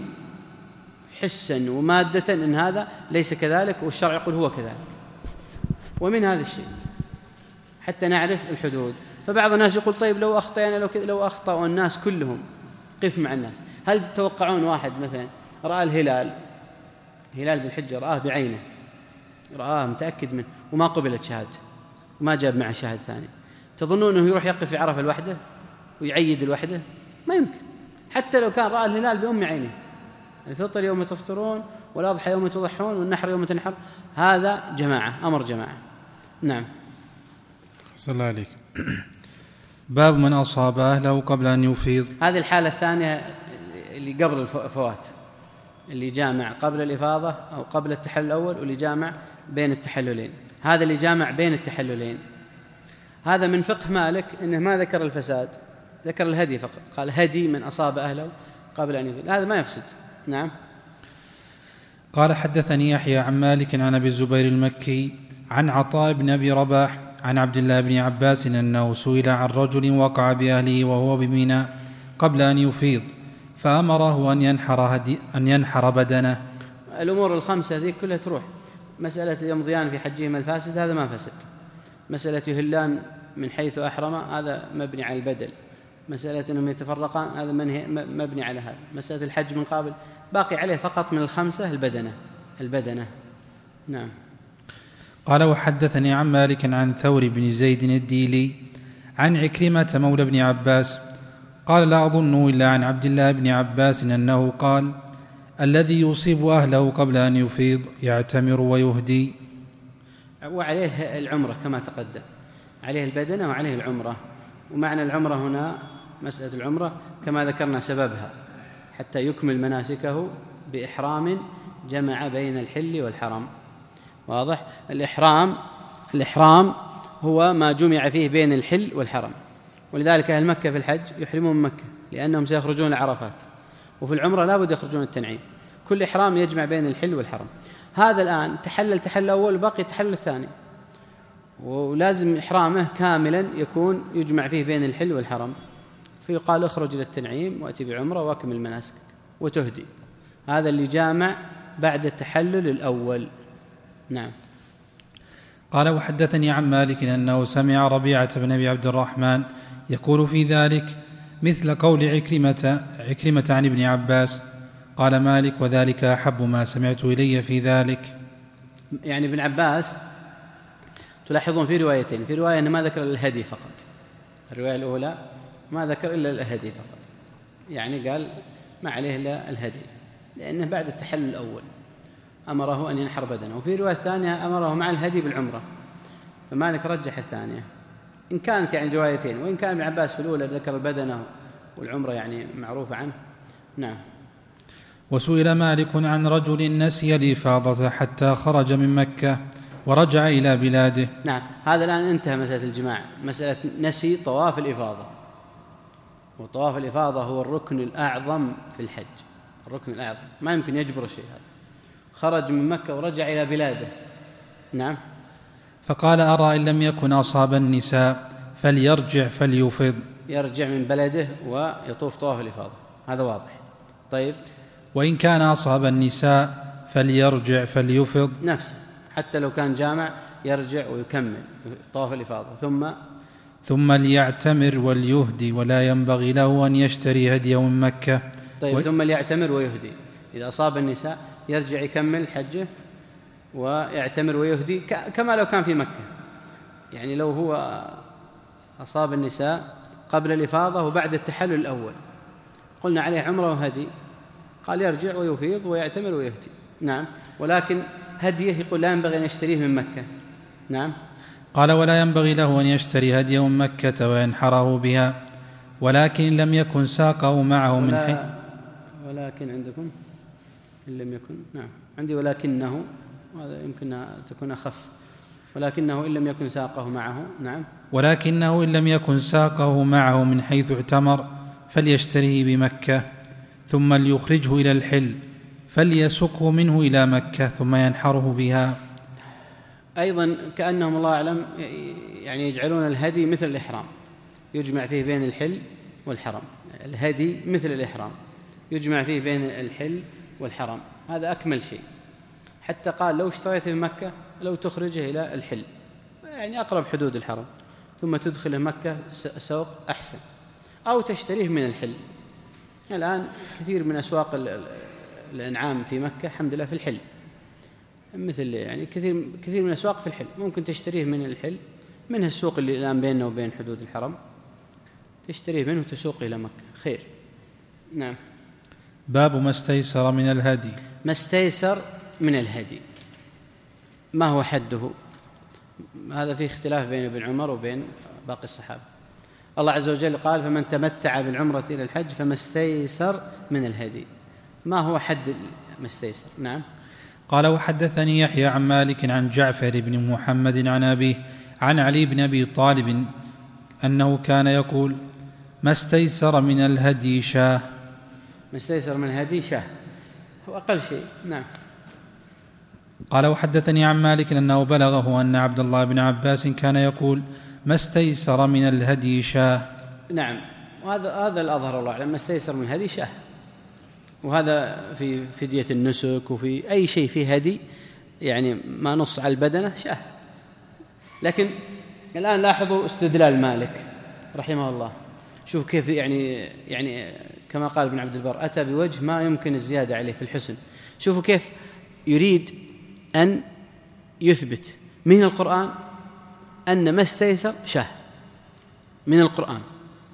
حسا ومادة أن هذا ليس كذلك، والشرع يقول هو كذلك. ومن هذا الشيء حتى نعرف الحدود. فبعض الناس يقول: طيب لو أخطأنا لو, لو أخطأوا الناس كلهم قف مع الناس. هل تتوقعون واحد مثلا رأى الهلال هلال ذي الحجة، رآه بعينه، رآه متأكد منه وما قبلت شهادته وما جاب معه شاهد ثاني، تظنون أنه يروح يقف في عرفة الوحدة ويعيد الوحدة؟ ما يمكن، حتى لو كان رأى الهلال بأم عينه. الفطر يوم تفطرون والأضحى يوم تضحون والنحر يوم تنحر، هذا جماعة، أمر جماعة. نعم. صلى الله عليك. باب من أصاب أهله قبل أن يفيض. هذه الحالة الثانية اللي قبل الفوات، اللي جامع قبل الإفاضة أو قبل التحلل الأول، واللي جامع بين التحللين. هذا اللي جامع بين التحللين هذا من فقه مالك إنه ما ذكر الفساد، ذكر الهدي فقط. قال: هدي من أصاب أهله قبل أن يفيض، هذا ما يفسد. نعم. قال: حدثني يحيى عن مالك عن أبي الزبير المكي عن عطاء بن أبي رباح عن عبد الله بن عباس أنه سئل عن رجل وقع بأهله وهو بمنى قبل أن يفيض فأمره أن ينحر, هدي أن ينحر بدنه. الأمور الخمسة ذي كلها تروح. مسألة يمضيان في حجهم الفاسد هذا ما فسد. مسألة يهلان من حيث أحرم هذا مبني على البدل. مسألة أنهم يتفرقان هذا مبني على هذا. مسألة الحج من قابل باقي عليه فقط من الخمسة البدنة البدنة. نعم. قال: وحدثني عن مالك عن ثور بن زيد الديلي عن عكرمة مولى بن عباس قال: لا أظن إلا عن عبد الله بن عباس أنه قال: الذي يصيب أهله قبل أن يفيض يعتمر ويهدي. وعليه العمرة كما تقدم، عليه البدنة وعليه العمرة. ومعنى العمرة هنا مسألة العمرة كما ذكرنا سببها حتى يكمل مناسكه بإحرام جمع بين الحل والحرم. واضح؟ الإحرام الإحرام هو ما جمع فيه بين الحل والحرم، ولذلك أهل مكة في الحج يحرمون من مكة لأنهم سيخرجون لعرفات، وفي العمرة لا بد يخرجون التنعيم. كل إحرام يجمع بين الحل والحرم. هذا الآن تحلل تحلل أول وباقي تحلل الثاني، ولازم إحرامه كاملا يكون يجمع فيه بين الحل والحرم، فيقال: اخرج إلى التنعيم وأتي بعمرة واكمل مناسكك وتهدي. هذا اللي جامع بعد التحلل الأول. نعم. قال: وحدثني عن مالك أنه سمع ربيعة بن أبي عبد الرحمن يقول في ذلك مثل قول عكرمة, عكرمة عن ابن عباس. قال مالك: وذلك أحب ما سمعت إلي في ذلك. يعني ابن عباس تلاحظون في روايتين، في رواية أنه ما ذكر الهدي فقط، الرواية الأولى ما ذكر إلا الهدي فقط، يعني قال ما عليه إلا الهدي لأنه بعد التحلل الأول أمره أن ينحر بدنه. وفي رواية ثانية أمره مع الهدي بالعمرة، فمالك رجح الثانية إن كانت يعني روايتين. وإن كان ابن عباس في الأولى ذكر البدنة والعمرة يعني معروفة عنه. نعم. وسئل مالك عن رجل نسي الإفاضة حتى خرج من مكة ورجع إلى بلاده. نعم. هذا الآن انتهى مسألة الجماع، مسألة نسي طواف الإفاضة. وطواف الإفاضة هو الركن الأعظم في الحج، الركن الأعظم، ما يمكن يجبر الشيء هذا. خرج من مكة ورجع إلى بلاده. نعم. فقال أرى إن لم يكن أصاب النساء فليرجع فليفض. يرجع من بلده ويطوف طواف الإفاضة، هذا واضح. طيب. وإن كان أصاب النساء فليرجع فليفض، نفسه حتى لو كان جامع يرجع ويكمل طواف الإفاضة. ثم ثم ليعتمر وليهدي، ولا ينبغي له أن يشتري هديه من مكة. طيب و... ثم ليعتمر ويهدي. إذا أصاب النساء يرجع يكمل حجه ويعتمر ويهدي كما لو كان في مكة. يعني لو هو أصاب النساء قبل الإفاضة وبعد التحلل الأول قلنا عليه عمره وهدي، قال يرجع ويفيض ويعتمر ويهدي. نعم. ولكن هديه يقول لا ينبغي أن يشتريه من مكة. نعم. قال ولا ينبغي له أن يشتري هديه من مكة وينحره بها، ولكن إن لم يكن ساقه معه من حيث. ولكن عندكم إن لم يكن. نعم عندي ولكنه، هذا يمكن تكون أخف. ولكنه إن لم يكن ساقه معه. نعم. ولكنه إن لم يكن ساقه معه من حيث اعتمر فليشتريه بمكة، ثم ليخرجه إلى الحل فليسقه منه إلى مكة ثم ينحره بها. أيضا كأنهم الله أعلم يعني يجعلون الهدي مثل الإحرام، يجمع فيه بين الحل والحرم. الهدي مثل الإحرام يجمع فيه بين الحل والحرم، هذا أكمل شيء. حتى قال لو اشتريت في مكة لو تخرجه إلى الحل، يعني أقرب حدود الحرم، ثم تدخله مكة سوق أحسن، أو تشتريه من الحل. الآن كثير من أسواق الأنعام في مكة الحمد لله في الحل، مثل يعني كثير كثير من الأسواق في الحل، ممكن تشتريه من الحل، منها السوق اللي الآن بيننا وبين حدود الحرم، تشتريه منه وتسوق إلى مكة، خير. نعم. باب ما استيسر من الهدي. ما استيسر من الهدي ما هو حده؟ هذا فيه اختلاف بين ابن عمر وبين باقي الصحابة. الله عز وجل قال فمن تمتع بالعمرة إلى الحج فما استيسر من الهدي. ما هو حد ما استيسر؟ نعم. قال وحدثني يحيى عن مالك عن جعفر بن محمد عن أبيه عن علي بن أبي طالب أنه كان يقول ما استيسر من الهدي شاه. ما استيسر من الهدي شاه هو أقل شيء. نعم. قال وحدثني عن مالك أنه بلغه أن عبد الله بن عباس كان يقول ما استيسر من الهدي شاه. نعم. وهذا هذا الأظهر الله أعلم، ما استيسر من الهدي شاه، وهذا في فدية النسك وفي أي شيء فيه هدي، يعني ما نص على البدنة شاه. لكن الآن لاحظوا استدلال مالك رحمه الله، شوف كيف يعني يعني كما قال ابن عبد البر أتى بوجه ما يمكن الزيادة عليه في الحسن. شوفوا كيف يريد أن يثبت من القرآن أن ما استيسر شاه، من القرآن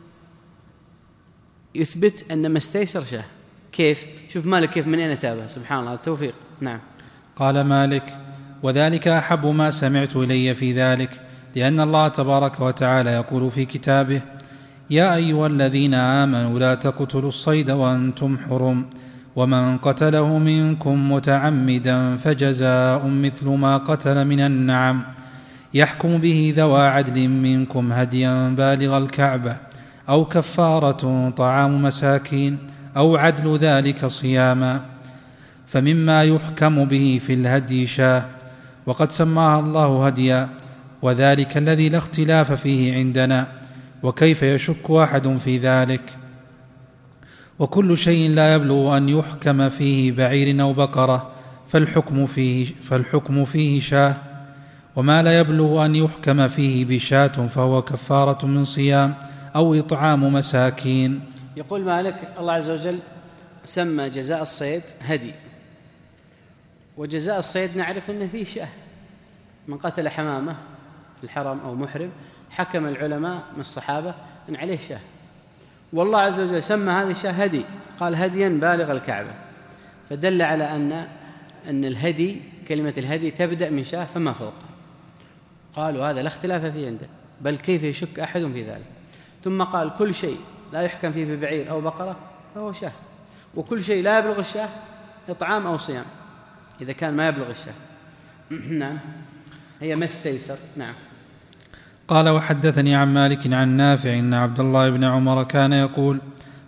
يثبت أن ما استيسر شاه. كيف؟ شوف مالك كيف من أين أتابه، سبحان الله التوفيق. نعم. قال مالك وذلك أحب ما سمعت إلي في ذلك، لأن الله تبارك وتعالى يقول في كتابه يا أيها الذين آمنوا لا تقتلوا الصيد وأنتم حرم، ومن قتله منكم متعمدا فجزاء مثل ما قتل من النعم، يحكم به ذوى عدل منكم هديا بالغ الكعبة أو كفارة طعام مساكين أو عدل ذلك صياما. فمما يحكم به في الهدي شاه، وقد سماها الله هديا، وذلك الذي لا اختلاف فيه عندنا، وكيف يشك أحد في ذلك؟ وكل شيء لا يبلغ أن يحكم فيه بعير أو بقرة فالحكم فيه, فالحكم فيه شاه، وما لا يبلغ أن يحكم فيه بشاة فهو كفارة من صيام أو إطعام مساكين. يقول مالك الله عز وجل سمى جزاء الصيد هدي، وجزاء الصيد نعرف أنه فيه شاه، من قتل حمامة في الحرم أو محرم حكم العلماء من الصحابة أن عليه شاه، والله عز وجل سمى هذه الشاه هدي، قال هديا بالغ الكعبة، فدل على أن أن الهدي كلمة الهدي تبدأ من شاه فما فوقها. قالوا هذا لا اختلاف فيه عنده، بل كيف يشك أحد في ذلك؟ ثم قال كل شيء لا يحكم فيه ببعير أو بقرة فهو شاه، وكل شيء لا يبلغ الشاه إطعام أو صيام إذا كان ما يبلغ الشاه. نعم. هي ما استيسر. نعم. قال وحدثني عن مالك عن نافع أن عبد الله بن عمر كان يقول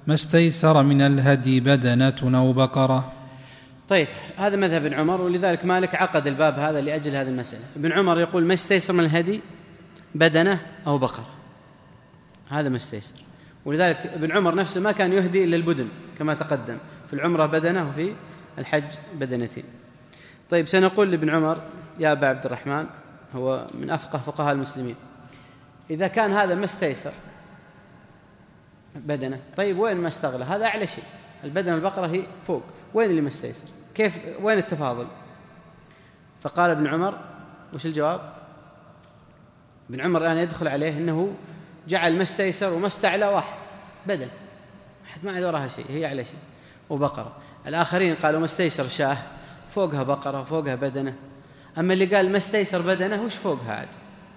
ما استيسر من الهدي بدنة أو بقرة. طيب هذا مذهب ابن عمر، ولذلك مالك عقد الباب هذا لأجل هذه المسألة. ابن عمر يقول ما استيسر من الهدي بدنة أو بقرة، هذا ما استيسر. ولذلك ابن عمر نفسه ما كان يهدي إلا البدن كما تقدم، في العمرة بدنة وفي الحج بدنتين. طيب سنقول لابن عمر يا أبا عبد الرحمن، هو من أفقه فقهاء المسلمين، إذا كان هذا ما استيسر بدنة، طيب وين ما استغلى؟ هذا أعلى شيء، البدنة البقرة هي فوق، وين اللي ما استيسر؟ كيف وين التفاضل؟ فقال ابن عمر وش الجواب؟ ابن عمر الآن يدخل عليه أنه جعل ما استيسر وما استعلى واحد بدن، حتى ما عاد وراها شيء، هي أعلى شيء وبقرة. الآخرين قالوا ما استيسر شاه فوقها بقرة فوقها بدنة، أما اللي قال ما استيسر بدنة وش فوقها عاد؟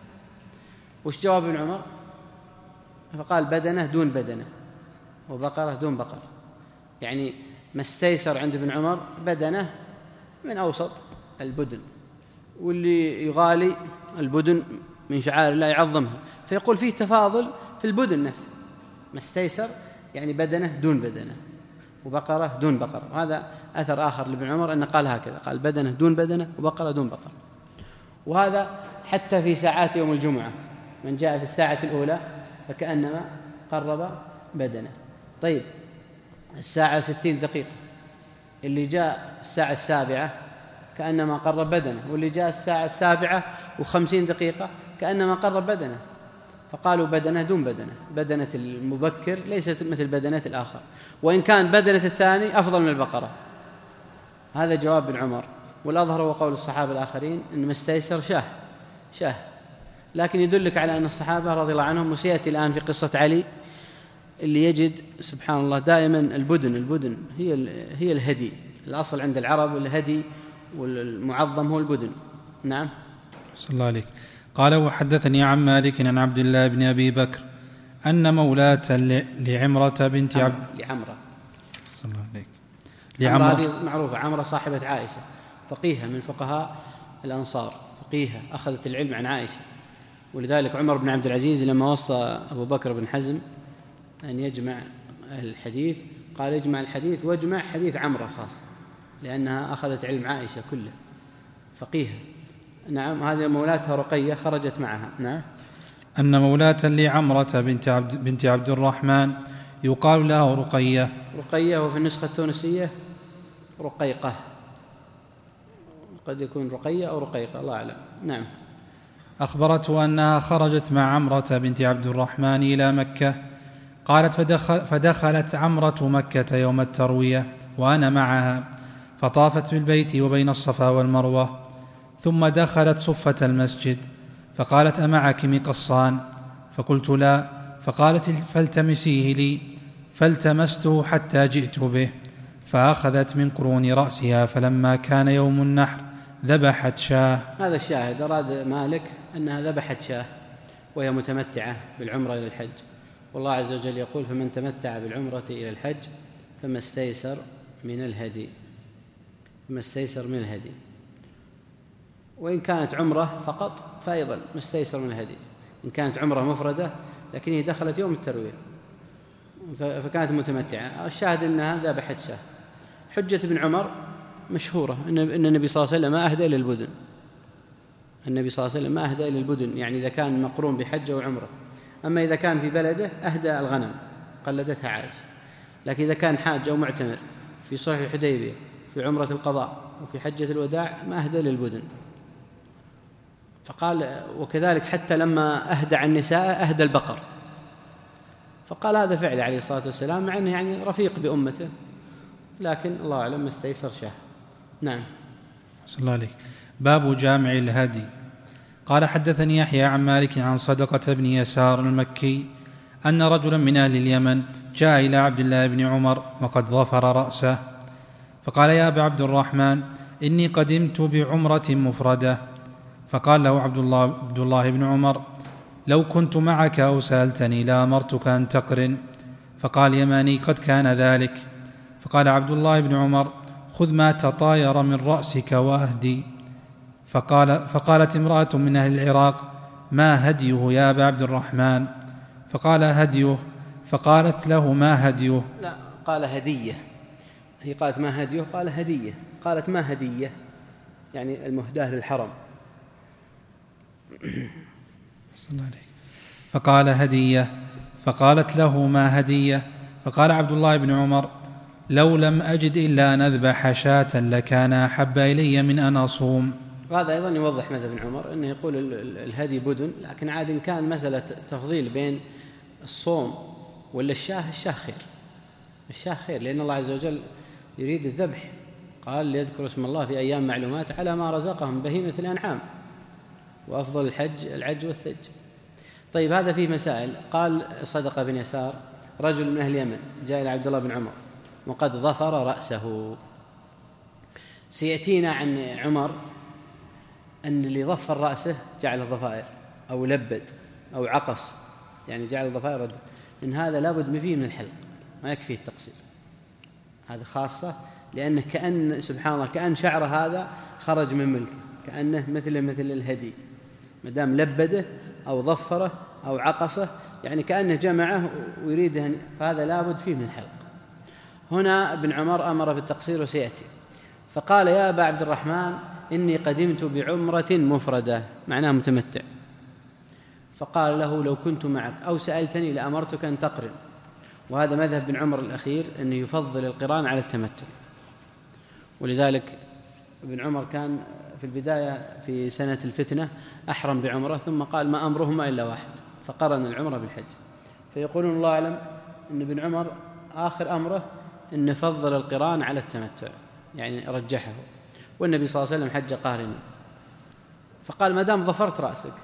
وش جواب ابن عمر؟ فقال بدنة دون بدنة وبقرة دون بقرة، يعني ما استيسر عند ابن عمر بدنة من أوسط البدن، واللي يغالي البدن من شعائر الله يعظمها، فيقول فيه تفاضل في البدن نفسه، ما استيسر يعني بدنة دون بدنة وبقرة دون بقرة. وهذا أثر آخر لابن عمر أنه قال هكذا، قال بدنة دون بدنة وبقرة دون بقرة. وهذا حتى في ساعات يوم الجمعة، من جاء في الساعة الأولى فكأنما قرب بدنة. طيب الساعة ستين دقيقة، اللي جاء الساعة السابعة كأنما قرب بدنة، واللي جاء الساعة السابعة وخمسين دقيقة كأنما قرب بدنة، فقالوا بدنة دون بدنة، بدنة المبكر ليست مثل بدنة الآخر، وإن كان بدنة الثاني أفضل من البقرة. هذا جواب ابن عمر، والأظهر هو قول الصحابة الآخرين إن ما استيسر شاه شاه لكن يدلك على أن الصحابة رضي الله عنهم، وسيأتي الآن في قصة علي، اللي يجد سبحان الله دائما البدن البدن هي هي الهدي، الأصل عند العرب الهدي والمعظم هو البدن. نعم. صلى الله عليك. قال وحدثني عن مالك عن عبد الله بن أبي بكر أن مولاة لعمرة بنت عبد لعمرة صلى الله عليك لعمرة هذه معروفة، عمرة صاحبة عائشة، فقيهة من فقهاء الأنصار، فقيهة أخذت العلم عن عائشة. ولذلك عمر بن عبد العزيز لما وصى أبو بكر بن حزم أن يجمع الحديث قال اجمع الحديث واجمع حديث عمرة خاصة، لأنها أخذت علم عائشة كله، فقيهة. نعم. هذه مولاتها رقية خرجت معها. نعم. أن مولاة لعمرة بنت عبد, بنت عبد الرحمن يقال لها رقية. رقية، وفي النسخة التونسية رقيقة، قد يكون رقية أو رقيقة الله أعلم. نعم. أخبرته أنها خرجت مع عمرة بنت عبد الرحمن إلى مكة. قالت فدخل فدخلت عمرة مكة يوم التروية وأنا معها، فطافت بالبيت وبين الصفا والمروة، ثم دخلت صفة المسجد، فقالت أمعك مقصان؟ فقلت لا، فقالت فالتمسيه لي، فالتمسته حتى جئت به، فأخذت من قرون رأسها، فلما كان يوم النحر ذبحت شاه. هذا الشاهد، أراد مالك أنها ذبحت شاه وهي متمتعة بالعمرة إلى الحج، والله عز وجل يقول فمن تمتع بالعمرة إلى الحج فما استيسر من الهدي، فما استيسر من الهدي. وإن كانت عمرة فقط فأيضا ما استيسر من الهدي، إن كانت عمرة مفردة لكن هي دخلت يوم التروية فكانت متمتعة. الشاهد أنها ذبحت شاه. حجة ابن عمر مشهورة أن النبي صلى الله عليه وسلم ما أهدى إلى البدن، النبي صلى الله عليه وسلم ما أهدى إلى البدن، يعني إذا كان مقرون بحج أو عمرة. أما إذا كان في بلده أهدى الغنم قلدتها عائشة، لكن إذا كان حاج أو معتمر في صلح الحديبية في عمرة القضاء وفي حجة الوداع ما أهدى للبدن. فقال وكذلك حتى لما أهدى عن النساء أهدى البقر، فقال هذا فعل عليه الصلاة والسلام، مع أنه يعني رفيق بأمته، لكن الله أعلم ما استيسر شاه. نعم. صلى الله عليه. باب جامع الهدي. قال حدثني يحيى عن مالك عن صدقة بن يسار المكي أن رجلا من أهل اليمن جاء إلى عبد الله بن عمر وقد ظفر رأسه، فقال يا أبا عبد الرحمن إني قدمت بعمرة مفردة. فقال له عبد الله, عبد الله بن عمر لو كنت معك أو سألتني لأمرتك أن تقرن. فقال يماني قد كان ذلك. فقال عبد الله بن عمر خذ ما تطاير من رأسك وأهدي. فقال فقالت امرأة من أهل العراق ما هديه يا أبا عبد الرحمن؟ فقال هديه فقالت له ما هديه؟ لا، قال هدية. هي قالت ما هديه، قال هدية. قالت ما هدية يعني المهداة للحرم. فقال هدية. فقالت له ما هدية؟ فقال عبد الله بن عمر لو لم أجد إلا أن أذبح شاة لكان أحب إلي من أن أصوم. وهذا أيضا يوضح ماذا ابن عمر، أنه يقول الهدي بدن، لكن عاد إن كان مسألة تفضيل بين الصوم ولا الشاه، الشاه خير، الشاه خير، لأن الله عز وجل يريد الذبح، قال ليذكروا اسم الله في أيام معلومات على ما رزقهم بهيمة الأنعام، وأفضل الحج العج والثج. طيب هذا فيه مسائل. قال صدقة بن يسار رجل من أهل اليمن جاء إلى عبد الله بن عمر وقد ظفر رأسه. سيأتينا عن عمر أن اللي ظفر رأسه جعل الضفائر أو لبد أو عقص، يعني جعل الضفائر رد، إن هذا لابد فيه من الحلق، ما يكفيه التقصير، هذا خاصة، لأنه كأن سبحان الله كأن شعر هذا خرج من ملكه، كأنه مثل مثل الهدي، مدام لبده أو ظفره أو عقصه يعني كأنه جمعه ويريده، فهذا لابد فيه من الحلق. هنا ابن عمر أمر بالتقصير وسيأتي. فقال يا أبا عبد الرحمن إني قدمت بعمرة مفردة، معناه متمتع. فقال له لو كنت معك أو سألتني لأمرتك أن تقرن. وهذا مذهب ابن عمر الأخير، أنه يفضل القران على التمتع، ولذلك ابن عمر كان في البداية في سنة الفتنة أحرم بعمرة، ثم قال ما أمرهما إلا واحد، فقرن العمرة بالحج. فيقولون الله أعلم أن ابن عمر آخر أمره أن فضل القران على التمتع، يعني رجحه، والنبي صلى الله عليه وسلم حج قارنا. فقال ما دام ظفرت رأسك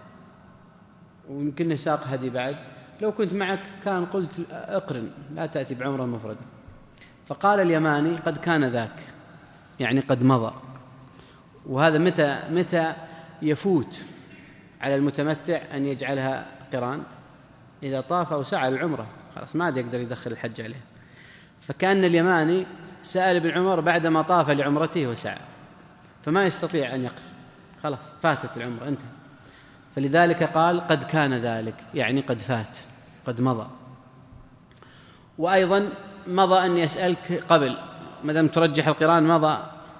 ويمكن ساق هدي بعد، لو كنت معك كان قلت اقرن لا تأتي بعمرة مفردة. فقال اليماني قد كان ذاك، يعني قد مضى. وهذا متى متى يفوت على المتمتع أن يجعلها قران؟ إذا طاف أو سعى العمرة خلاص ما عاد يقدر يدخل الحج عليه. فكان اليماني سأل ابن عمر بعدما طاف لعمرته وسعى، فما يستطيع أن يقرن، خلاص فاتت العمرة انتهى. فلذلك قال قد كان ذلك، يعني قد فات، قد مضى. وأيضا مضى أن يسألك قبل، ما دام ترجح القران مضى.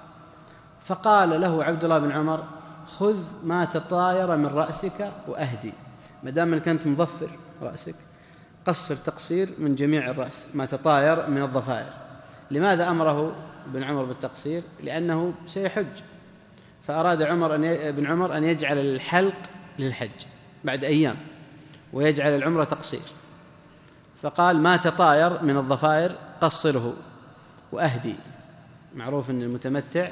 فقال له عبد الله بن عمر خذ ما تطاير من رأسك وأهدي، ما دام أنك أنت مظفر رأسك قصر تقصير من جميع الرأس ما تطاير من الضفائر. لماذا أمره ابن عمر بالتقصير؟ لأنه سيحج، فأراد عمر أن ي... ابن عمر أن يجعل الحلق للحج بعد أيام ويجعل العمرة تقصير، فقال ما تطاير من الضفائر قصره وأهدي. معروف أن المتمتع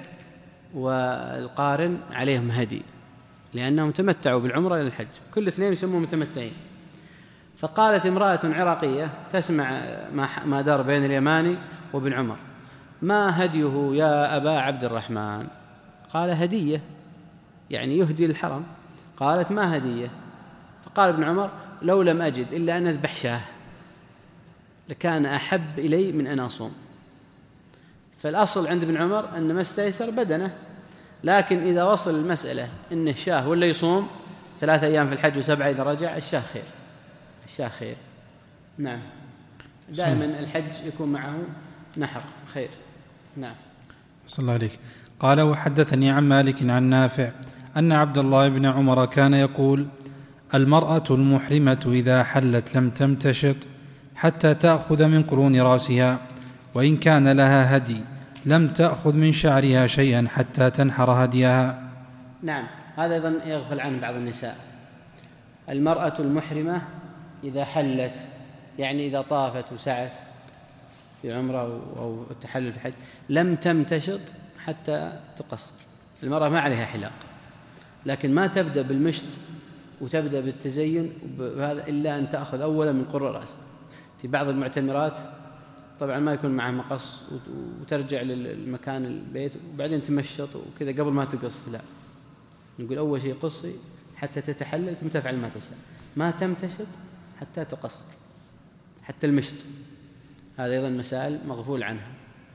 والقارن عليهم هدي لأنهم تمتعوا بالعمرة إلى الحج، كل اثنين يسمون متمتعين. فقالت امرأة عراقية تسمع ما دار بين اليماني وابن عمر ما هديه يا أبا عبد الرحمن؟ قال هدية، يعني يهدي للحرم. قالت ما هدية؟ فقال ابن عمر لو لم أجد إلا أن أذبح شاه لكان أحب إلي من أن أصوم. فالأصل عند ابن عمر أن ما استيسر بدنه، لكن إذا وصل المسألة أن الشاه ولا يصوم ثلاثة أيام في الحج وسبعة إذا رجع، الشاه خير، الشاه خير. نعم، دائما الحج يكون معه نحر خير. نعم. صلى الله عليك. قال وحدثني عن مالك عن نافع أن عبد الله بن عمر كان يقول المرأة المحرمة إذا حلت لم تمتشط حتى تأخذ من قرون رأسها، وإن كان لها هدي لم تأخذ من شعرها شيئا حتى تنحر هديها. نعم، هذا أيضا يغفل عنه بعض النساء. المرأة المحرمة إذا حلت، يعني إذا طافت وسعت في عمره أو التحلل في الحج، لم تمتشط حتى تقصر. المرأة ما عليها حلاق، لكن ما تبدأ بالمشط وتبدأ بالتزين وهذا إلا أن تأخذ أولا من قرى رأسها. في بعض المعتمرات طبعا ما يكون معها مقص وترجع للمكان البيت وبعدين تمشط وكذا قبل ما تقص، لا، نقول أول شيء قصي حتى تتحلل ثم تفعل ما تشاء، ما تمتشط حتى تقصر، حتى المشط. هذا أيضا مسائل مغفول عنها.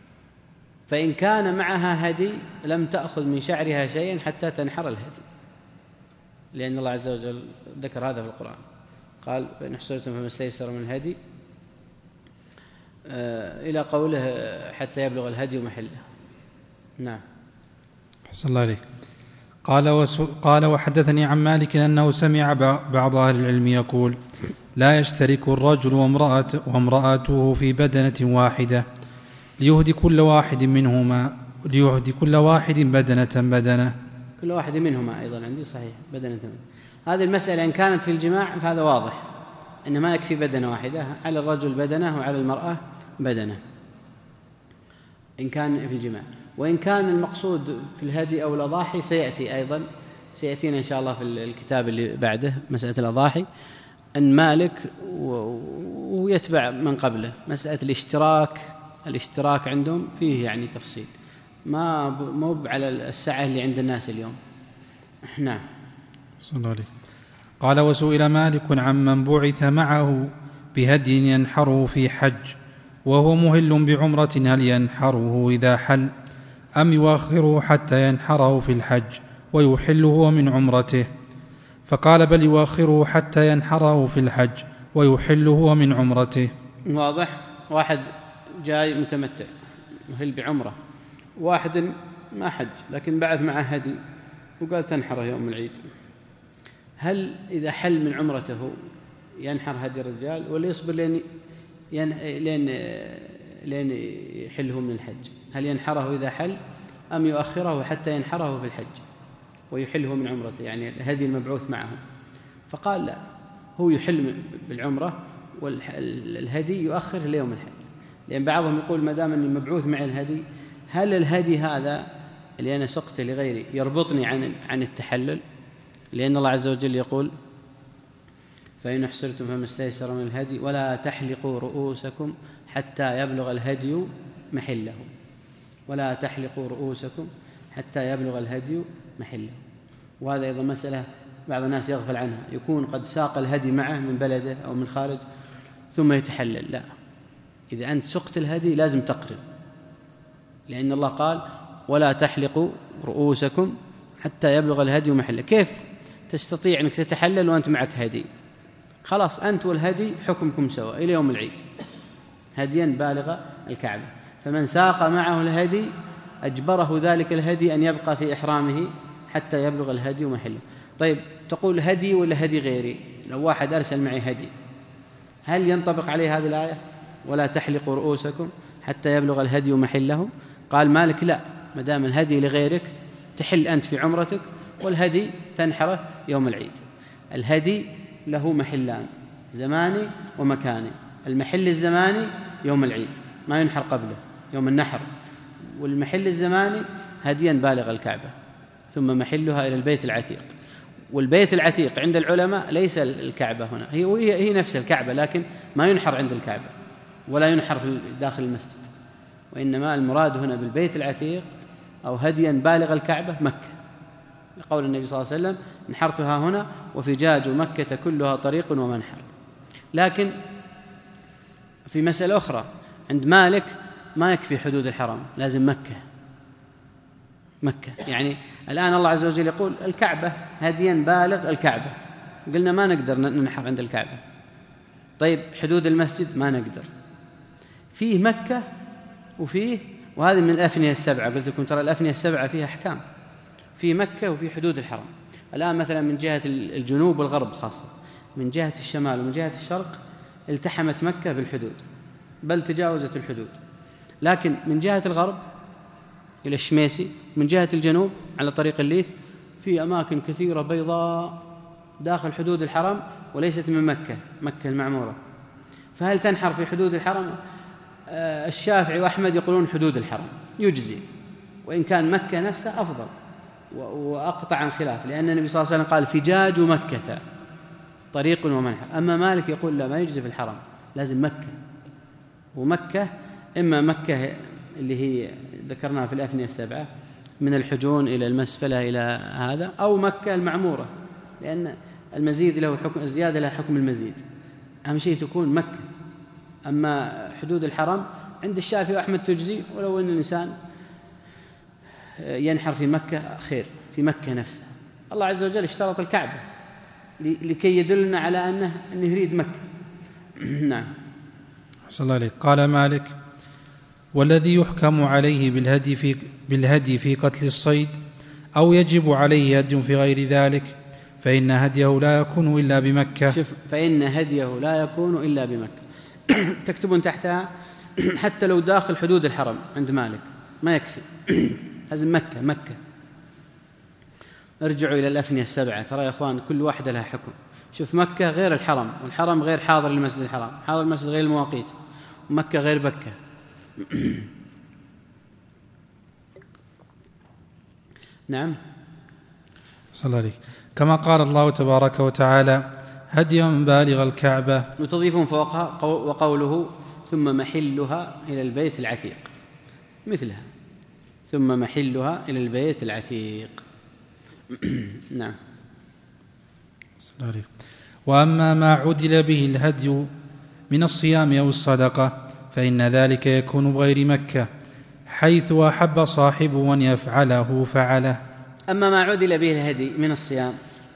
فإن كان معها هدي لم تأخذ من شعرها شيئا حتى تنحر الهدي، لأن الله عز وجل ذكر هذا في القرآن، قال فإن احصرتم فما استيسر من الهدي إلى قوله حتى يبلغ الهدي محله. نعم. أحسن الله عليك. قال, وسو قال وحدثني عن مالك أنه سمع بعض أهل العلم يقول لا يشترك الرجل وامرأته, وامرأته في بدنة واحدة ليهدي كل واحد منهما ليهدي كل واحد بدنة بدنة. كل واحد منهما أيضا عندي صحيح بدنة بدنة. هذه المسألة إن كانت في الجماع فهذا واضح أن ما يكفي بدنة واحدة، على الرجل بدنة وعلى المرأة بدنة إن كان في الجماع. وإن كان المقصود في الهدي أو الأضاحي سيأتي أيضا سيأتينا إن شاء الله في الكتاب اللي بعده مسألة الأضاحي أن مالك ويتبع من قبله مسألة الاشتراك الاشتراك عندهم فيه يعني تفصيل ما مو على السعة اللي عند الناس اليوم. نعم. صلى الله عليه. قال وسئل مالك عمن بعث معه بهدي ينحره في حج وهو مهل بعمرة هل ينحره إذا حل أم يؤخره حتى ينحره في الحج ويحله من عمرته؟ فقال بل يؤخره حتى ينحره في الحج ويحله من عمرته. واضح. واحد جاي متمتع مهل بعمرة، واحد ما حج لكن بعث معه هدي وقال تنحره يوم العيد، هل إذا حل من عمرته ينحر هدي الرجال ولا يصبر لين ين... لين لين يحله من الحج؟ هل ينحره إذا حل أم يؤخره حتى ينحره في الحج ويحله من عمرته يعني الهدي المبعوث معه؟ فقال لا، هو يحل بالعمرة والهدي يؤخر ليوم الحج، لأن بعضهم يقول ما دام أني مبعوث مع الهدي هل الهدي هذا اللي أنا سقته لغيري يربطني عن عن التحلل؟ لأن الله عز وجل يقول فإن احصرتم فما استيسر من الهدي ولا تحلقوا رؤوسكم حتى يبلغ الهدي محله، ولا تحلقوا رؤوسكم حتى يبلغ الهدي محله. وهذا أيضا مسألة بعض الناس يغفل عنها، يكون قد ساق الهدي معه من بلده أو من خارج ثم يتحلل. لا، إذا أنت سقت الهدي لازم تقرن، لأن الله قال ولا تحلقوا رؤوسكم حتى يبلغ الهدي محله. كيف تستطيع أنك تتحلل وأنت معك هدي؟ خلاص أنت والهدي حكمكم سواء إلى يوم العيد، هديا بالغ الكعبة. فمن ساق معه الهدي أجبره ذلك الهدي أن يبقى في إحرامه حتى يبلغ الهدي محله. طيب تقول هدي ولا هدي غيري؟ لو واحد أرسل معي هدي هل ينطبق عليه هذه الآية ولا تحلقوا رؤوسكم حتى يبلغ الهدي محله؟ قال مالك لا، ما دام الهدي لغيرك تحل أنت في عمرتك والهدي تنحره يوم العيد. الهدي له محلان، زماني ومكاني. المحل الزماني يوم العيد ما ينحر قبله يوم النحر، والمحل الزماني هديا بالغ الكعبة، ثم محلها إلى البيت العتيق. والبيت العتيق عند العلماء ليس الكعبة هنا، هي هي نفس الكعبة لكن ما ينحر عند الكعبة ولا ينحر في داخل المسجد، وإنما المراد هنا بالبيت العتيق أو هديا بالغ الكعبة مكة، لقول النبي صلى الله عليه وسلم انحرتها هنا وفجاج مكة كلها طريق ومنحر. لكن في مسألة أخرى عند مالك ما يكفي حدود الحرم، لازم مكة مكة يعني الآن الله عز وجل يقول الكعبة هديا بالغ الكعبة، قلنا ما نقدر ننحر عند الكعبة. طيب حدود المسجد ما نقدر، فيه مكة وفيه، وهذه من الأفنية السبعة، قلت لكم ترى الأفنية السبعة فيها أحكام، في مكة وفي حدود الحرم. الآن مثلا من جهة الجنوب والغرب خاصة، من جهة الشمال ومن جهة الشرق التحمت مكة بالحدود بل تجاوزت الحدود، لكن من جهة الغرب إلى الشميسي، من جهة الجنوب على طريق الليث في أماكن كثيرة بيضاء داخل حدود الحرم وليست من مكة، مكة المعمورة. فهل تنحر في حدود الحرم؟ آه الشافعي وأحمد يقولون حدود الحرم يجزي، وإن كان مكة نفسها أفضل وأقطع عن خلاف، لأن النبي صلى الله عليه وسلم قال فجاج مكة طريق ومنحر. أما مالك يقول لا، ما يجزي في الحرم، لازم مكة. ومكة إما مكة اللي هي ذكرناها في الأفنية السبعة من الحجون إلى المسفلة إلى هذا، أو مكة المعمورة، لأن المزيد له حكم، الزيادة لها حكم المزيد، أهم شيء تكون مكة. أما حدود الحرم عند الشافعي وأحمد تجزي، ولو أن الإنسان ينحر في مكة خير، في مكة نفسها. الله عز وجل اشترط الكعبة لكي يدلنا على أنه, أنه يريد مكة. نعم. صلى الله عليه. قال مالك: والذي يحكم عليه بالهدي في, بالهدي في قتل الصيد أو يجب عليه هدي في غير ذلك فإن هديه لا يكون إلا بمكة. شوف، فإن هديه لا يكون إلا بمكة. تكتبون تحتها حتى لو داخل حدود الحرم عند مالك ما يكفي، لازم مكة. مكة ارجعوا إلى الأفنية السبعة، ترى يا أخوان كل واحدة لها حكم. شوف، مكة غير الحرم، والحرم غير حاضر المسجد الحرام، حاضر المسجد غير المواقيت، ومكة غير مكة. نعم. صلى الله عليه. كما قال الله تبارك وتعالى: هديا بالغ الكعبة. وتضيفون فوقها وقوله: ثم محلها إلى البيت العتيق، مثلها، ثم محلها إلى البيت العتيق. نعم. صلى الله عليه. وأما ما عدل به الهدي من الصيام أو الصدقة فإن ذلك يكون بغير مكة، حيث أحب صاحبه أن يفعله فعله. أما ما عدل به الهدي من الصيام،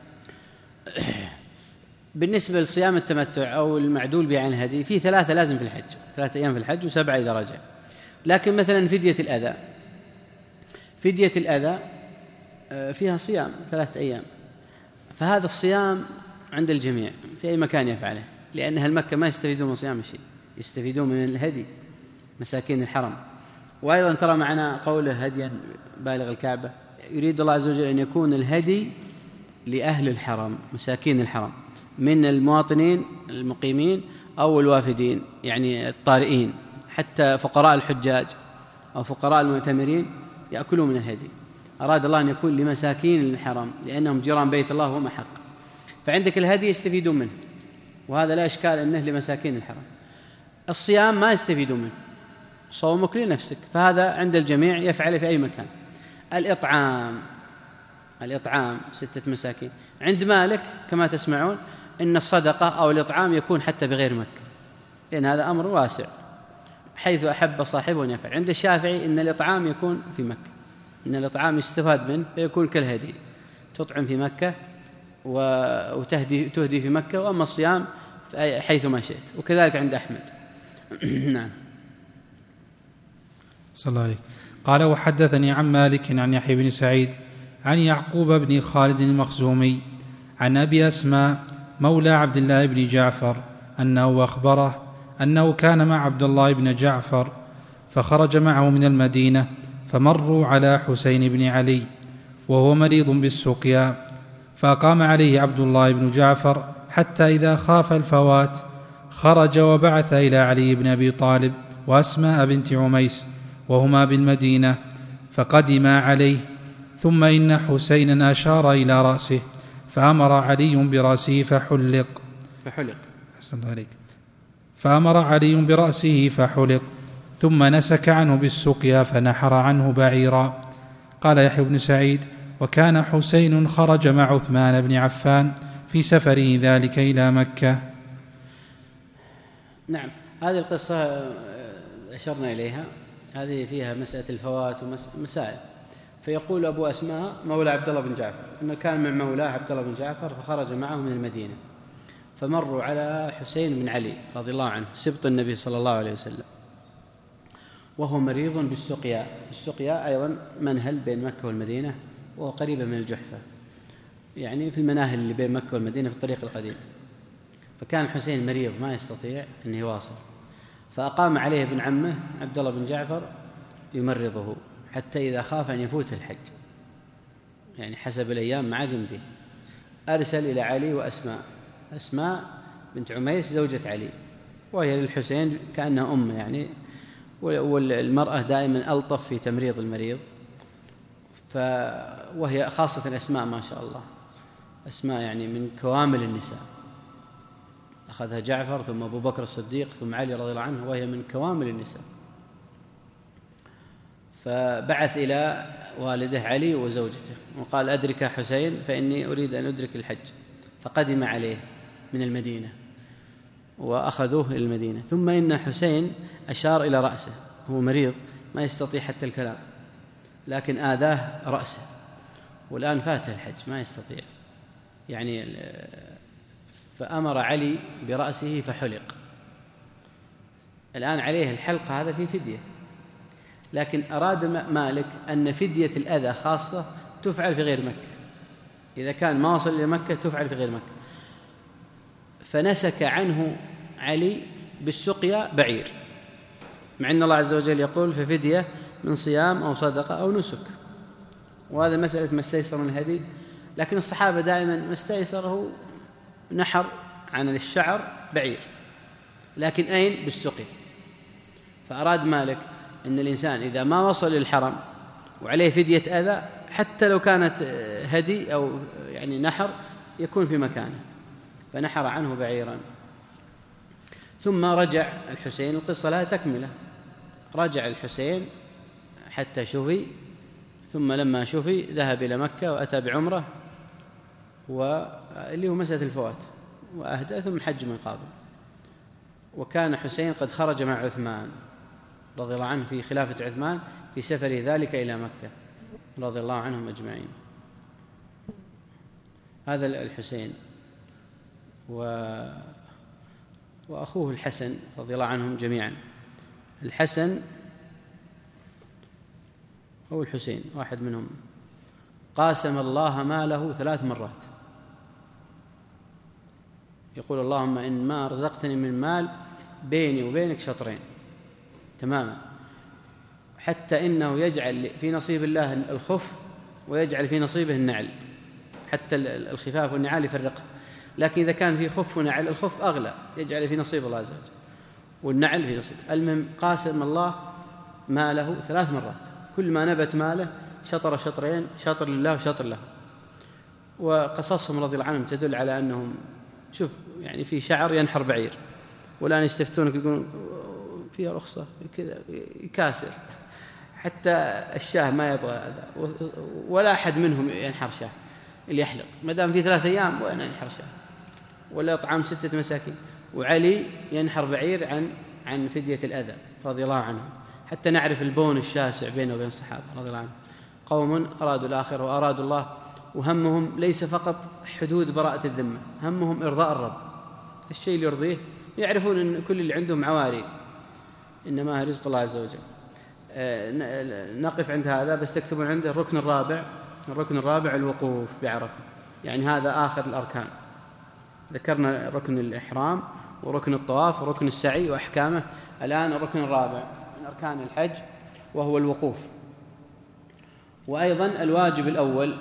بالنسبة لصيام التمتع أو المعدول به عن الهدي، في ثلاثة لازم في الحج، ثلاثة أيام في الحج وسبعة إذا رجع. لكن مثلا فدية الأذى، فدية الأذى فيها صيام ثلاثة أيام، فهذا الصيام عند الجميع في أي مكان يفعله، لأن أهل مكة ما يستفيدون من صيام شيء، يستفيدون من الهدي، مساكين الحرم. وأيضا ترى معنا قوله هديا بالغ الكعبة، يريد الله عز وجل أن يكون الهدي لأهل الحرم، مساكين الحرم، من المواطنين المقيمين أو الوافدين، يعني الطارئين، حتى فقراء الحجاج أو فقراء المعتمرين يأكلون من الهدي. أراد الله أن يكون لمساكين الحرم لأنهم جيران بيت الله وهم أحق، فعندك الهدي يستفيدون منه، وهذا لا إشكال أنه لمساكين الحرم. الصيام ما يستفيدون منه، صومك لنفسك، فهذا عند الجميع يفعل في أي مكان. الإطعام، الإطعام ستة مساكين. عند مالك كما تسمعون إن الصدقة أو الإطعام يكون حتى بغير مكة، لأن هذا أمر واسع، حيث أحب صاحبه أن يفعل. عند الشافعي إن الإطعام يكون في مكة، إن الإطعام يستفاد منه فيكون كالهدي، تطعم في مكة وتهدي تهدي في مكة، وأما الصيام حيث ما شئت، وكذلك عند أحمد. نعم. صلى الله عليه. قال: وحدثني عن مالك عن يحيى بن سعيد عن يعقوب بن خالد المخزومي عن أبي أسماء مولى عبد الله بن جعفر أنه أخبره أنه كان مع عبد الله بن جعفر فخرج معه من المدينة، فمروا على حسين بن علي وهو مريض بالسقيا، فأقام عليه عبد الله بن جعفر حتى إذا خاف الفوات خرج وبعث إلى علي بن أبي طالب وأسماء بنت عميس وهما بالمدينة، فقدما عليه، ثم إن حسينا أشار إلى رأسه فأمر علي برأسه فحلق فحلق أحسن الله عليك فأمر علي برأسه فحلق، ثم نسك عنه بالسقيا فنحر عنه بعيرا. قال يحيى بن سعيد: وكان حسين خرج مع عثمان بن عفان في سفره ذلك إلى مكة. نعم. هذه القصة أشرنا إليها، هذه فيها مسألة الفوات ومسائل. فيقول أبو أسماء مولى عبد الله بن جعفر أنه كان مع مولاه عبد الله بن جعفر، فخرج معه من المدينة، فمروا على حسين بن علي رضي الله عنه سبط النبي صلى الله عليه وسلم، وهو مريض بالسقيا. السقيا أيضا منهل بين مكة والمدينة، وهو قريبة من الجحفة، يعني في المناهل اللي بين مكة والمدينة في الطريق القديم. فكان الحسين مريض ما يستطيع أن يواصل، فأقام عليه ابن عمه عبد الله بن جعفر يمرضه حتى إذا خاف أن يفوت الحج، يعني حسب الأيام ما عاد يمديه، أرسل إلى علي وأسماء، أسماء بنت عميس زوجة علي، وهي للحسين كأنها أم يعني، والمرأة دائما ألطف في تمريض المريض، وهي خاصة أسماء ما شاء الله، أسماء يعني من كوامل النساء، أخذها جعفر ثم أبو بكر الصديق ثم علي رضي الله عنه، وهي من كوامل النساء. فبعث إلى والده علي وزوجته وقال: أدرك حسين فإني أريد أن أدرك الحج. فقدم عليه من المدينة وأخذوه إلى المدينة. ثم إن حسين أشار إلى رأسه، هو مريض ما يستطيع حتى الكلام، لكن آذاه رأسه، والآن فاته الحج ما يستطيع يعني، فأمر علي برأسه فحلق. الآن عليه الحلقة، هذا فيه فدية، لكن أراد مالك أن فدية الأذى خاصة تفعل في غير مكة، إذا كان ما وصل إلى مكة تفعل في غير مكة. فنسك عنه علي بالسقيا بعير، مع أن الله عز وجل يقول في فدية من صيام أو صدقة أو نسك، وهذا مسألة ما استيسر من الهدي، لكن الصحابة دائما ما استيسره نحر عن الشعر بعير، لكن أين؟ بالسقيا. فأراد مالك أن الإنسان إذا ما وصل للحرم وعليه فدية أذى، حتى لو كانت هدي أو يعني نحر، يكون في مكانه، فنحر عنه بعيرا. ثم رجع الحسين، القصة لها تكملة، رجع الحسين حتى شفي، ثم لما شفي ذهب إلى مكة وأتى بعمرة، واللي هو مسألة الفوات، وأهدى ثم حج من قابل. وكان حسين قد خرج مع عثمان رضي الله عنه في خلافة عثمان في سفره ذلك إلى مكة رضي الله عنهم أجمعين. هذا الحسين و... وأخوه الحسن رضي الله عنهم جميعا. الحسن أو الحسين واحد منهم قاسم الله ماله ثلاث مرات، يقول اللهم إن ما رزقتني من مال بيني وبينك شطرين تماما، حتى إنه يجعل في نصيب الله الخف ويجعل في نصيبه النعل، حتى الخفاف والنعال يفرقها، لكن إذا كان في خف ونعل الخف أغلى يجعل في نصيب الله عز وجل، والنعل في نصيب. المهم قاسم الله ماله ثلاث مرات، كل ما نبت ماله شطر شطرين، شطر لله وشطر له. وقصصهم رضي الله عنهم تدل على أنهم شوف يعني في شعر ينحر بعير، والآن يستفتونك يقولون فيها رخصة كذا يكاسر، حتى الشاه ما يبغى هذا، ولا أحد منهم ينحر شاه، اللي يحلق ما دام في ثلاثة أيام وين ينحر شاه، ولا طعام ستة مساكين. وعلي ينحر بعير عن عن فدية الأذى رضي الله عنه، حتى نعرف البون الشاسع بينه وبين الصحابة رضي الله عنهم. قوم أرادوا الآخرة وأرادوا الله، وهمهم ليس فقط حدود براءة الذمة، همهم إرضاء الرب، الشيء اللي يرضيه، يعرفون أن كل اللي عندهم عواري، إنما رزق الله عز وجل. نقف عند هذا، بس تكتبون عنده الركن الرابع. الركن الرابع الوقوف بعرفة، يعني هذا آخر الأركان. ذكرنا ركن الإحرام وركن الطواف وركن السعي وأحكامه، الآن الركن الرابع من أركان الحج وهو الوقوف. وأيضا الواجب الأول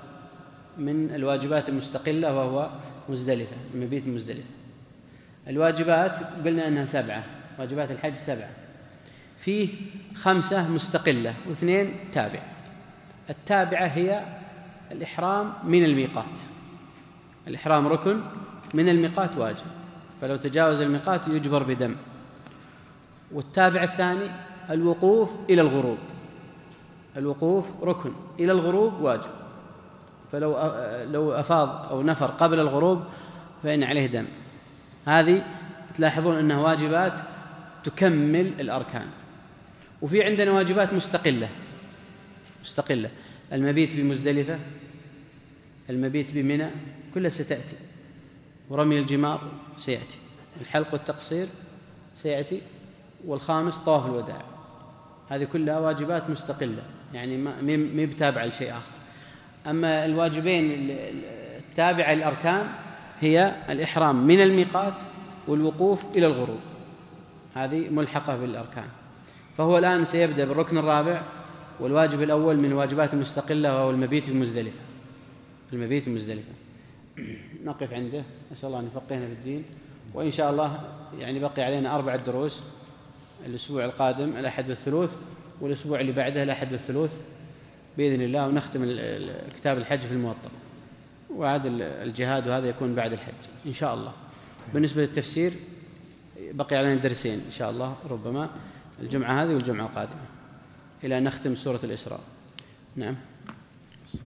من الواجبات المستقلة وهو مزدلفة، المبيت مزدلفة. الواجبات قلنا أنها سبعة، واجبات الحج سبعة، فيه خمسة مستقلة واثنين تابعة. التابعة هي الإحرام من الميقات، الإحرام ركن، من الميقات واجب، فلو تجاوز الميقات يجبر بدم. والتابع الثاني الوقوف إلى الغروب، الوقوف ركن، إلى الغروب واجب، فلو لو أفاض أو نفر قبل الغروب فإن عليه دم. هذه تلاحظون أنها واجبات تكمل الأركان. وفي عندنا واجبات مستقلة مستقلة المبيت بمزدلفة، المبيت بمنى، كلها ستأتي، ورمي الجمار سيأتي، الحلق والتقصير سيأتي، والخامس طواف الوداع. هذه كلها واجبات مستقلة، يعني ما بتابعة لشيء آخر. أما الواجبين التابعة للأركان هي الإحرام من الميقات والوقوف إلى الغروب، هذه ملحقة بالأركان. فهو الآن سيبدأ بالركن الرابع، والواجب الأول من الواجبات المستقلة وهو المبيت بمزدلفة، المبيت بمزدلفة. نقف عنده، نسأل الله أن يفقهنا في الدين. وإن شاء الله يعني بقي علينا أربعة دروس، الأسبوع القادم الأحد والثلوث، والأسبوع اللي بعده الأحد والثلوث بإذن الله، ونختم كتاب الحج في الموطأ، وعاد الجهاد وهذا يكون بعد الحج إن شاء الله. بالنسبة للتفسير بقي علينا درسين إن شاء الله، ربما الجمعة هذه والجمعة القادمة، إلى أن نختم سورة الإسراء. نعم.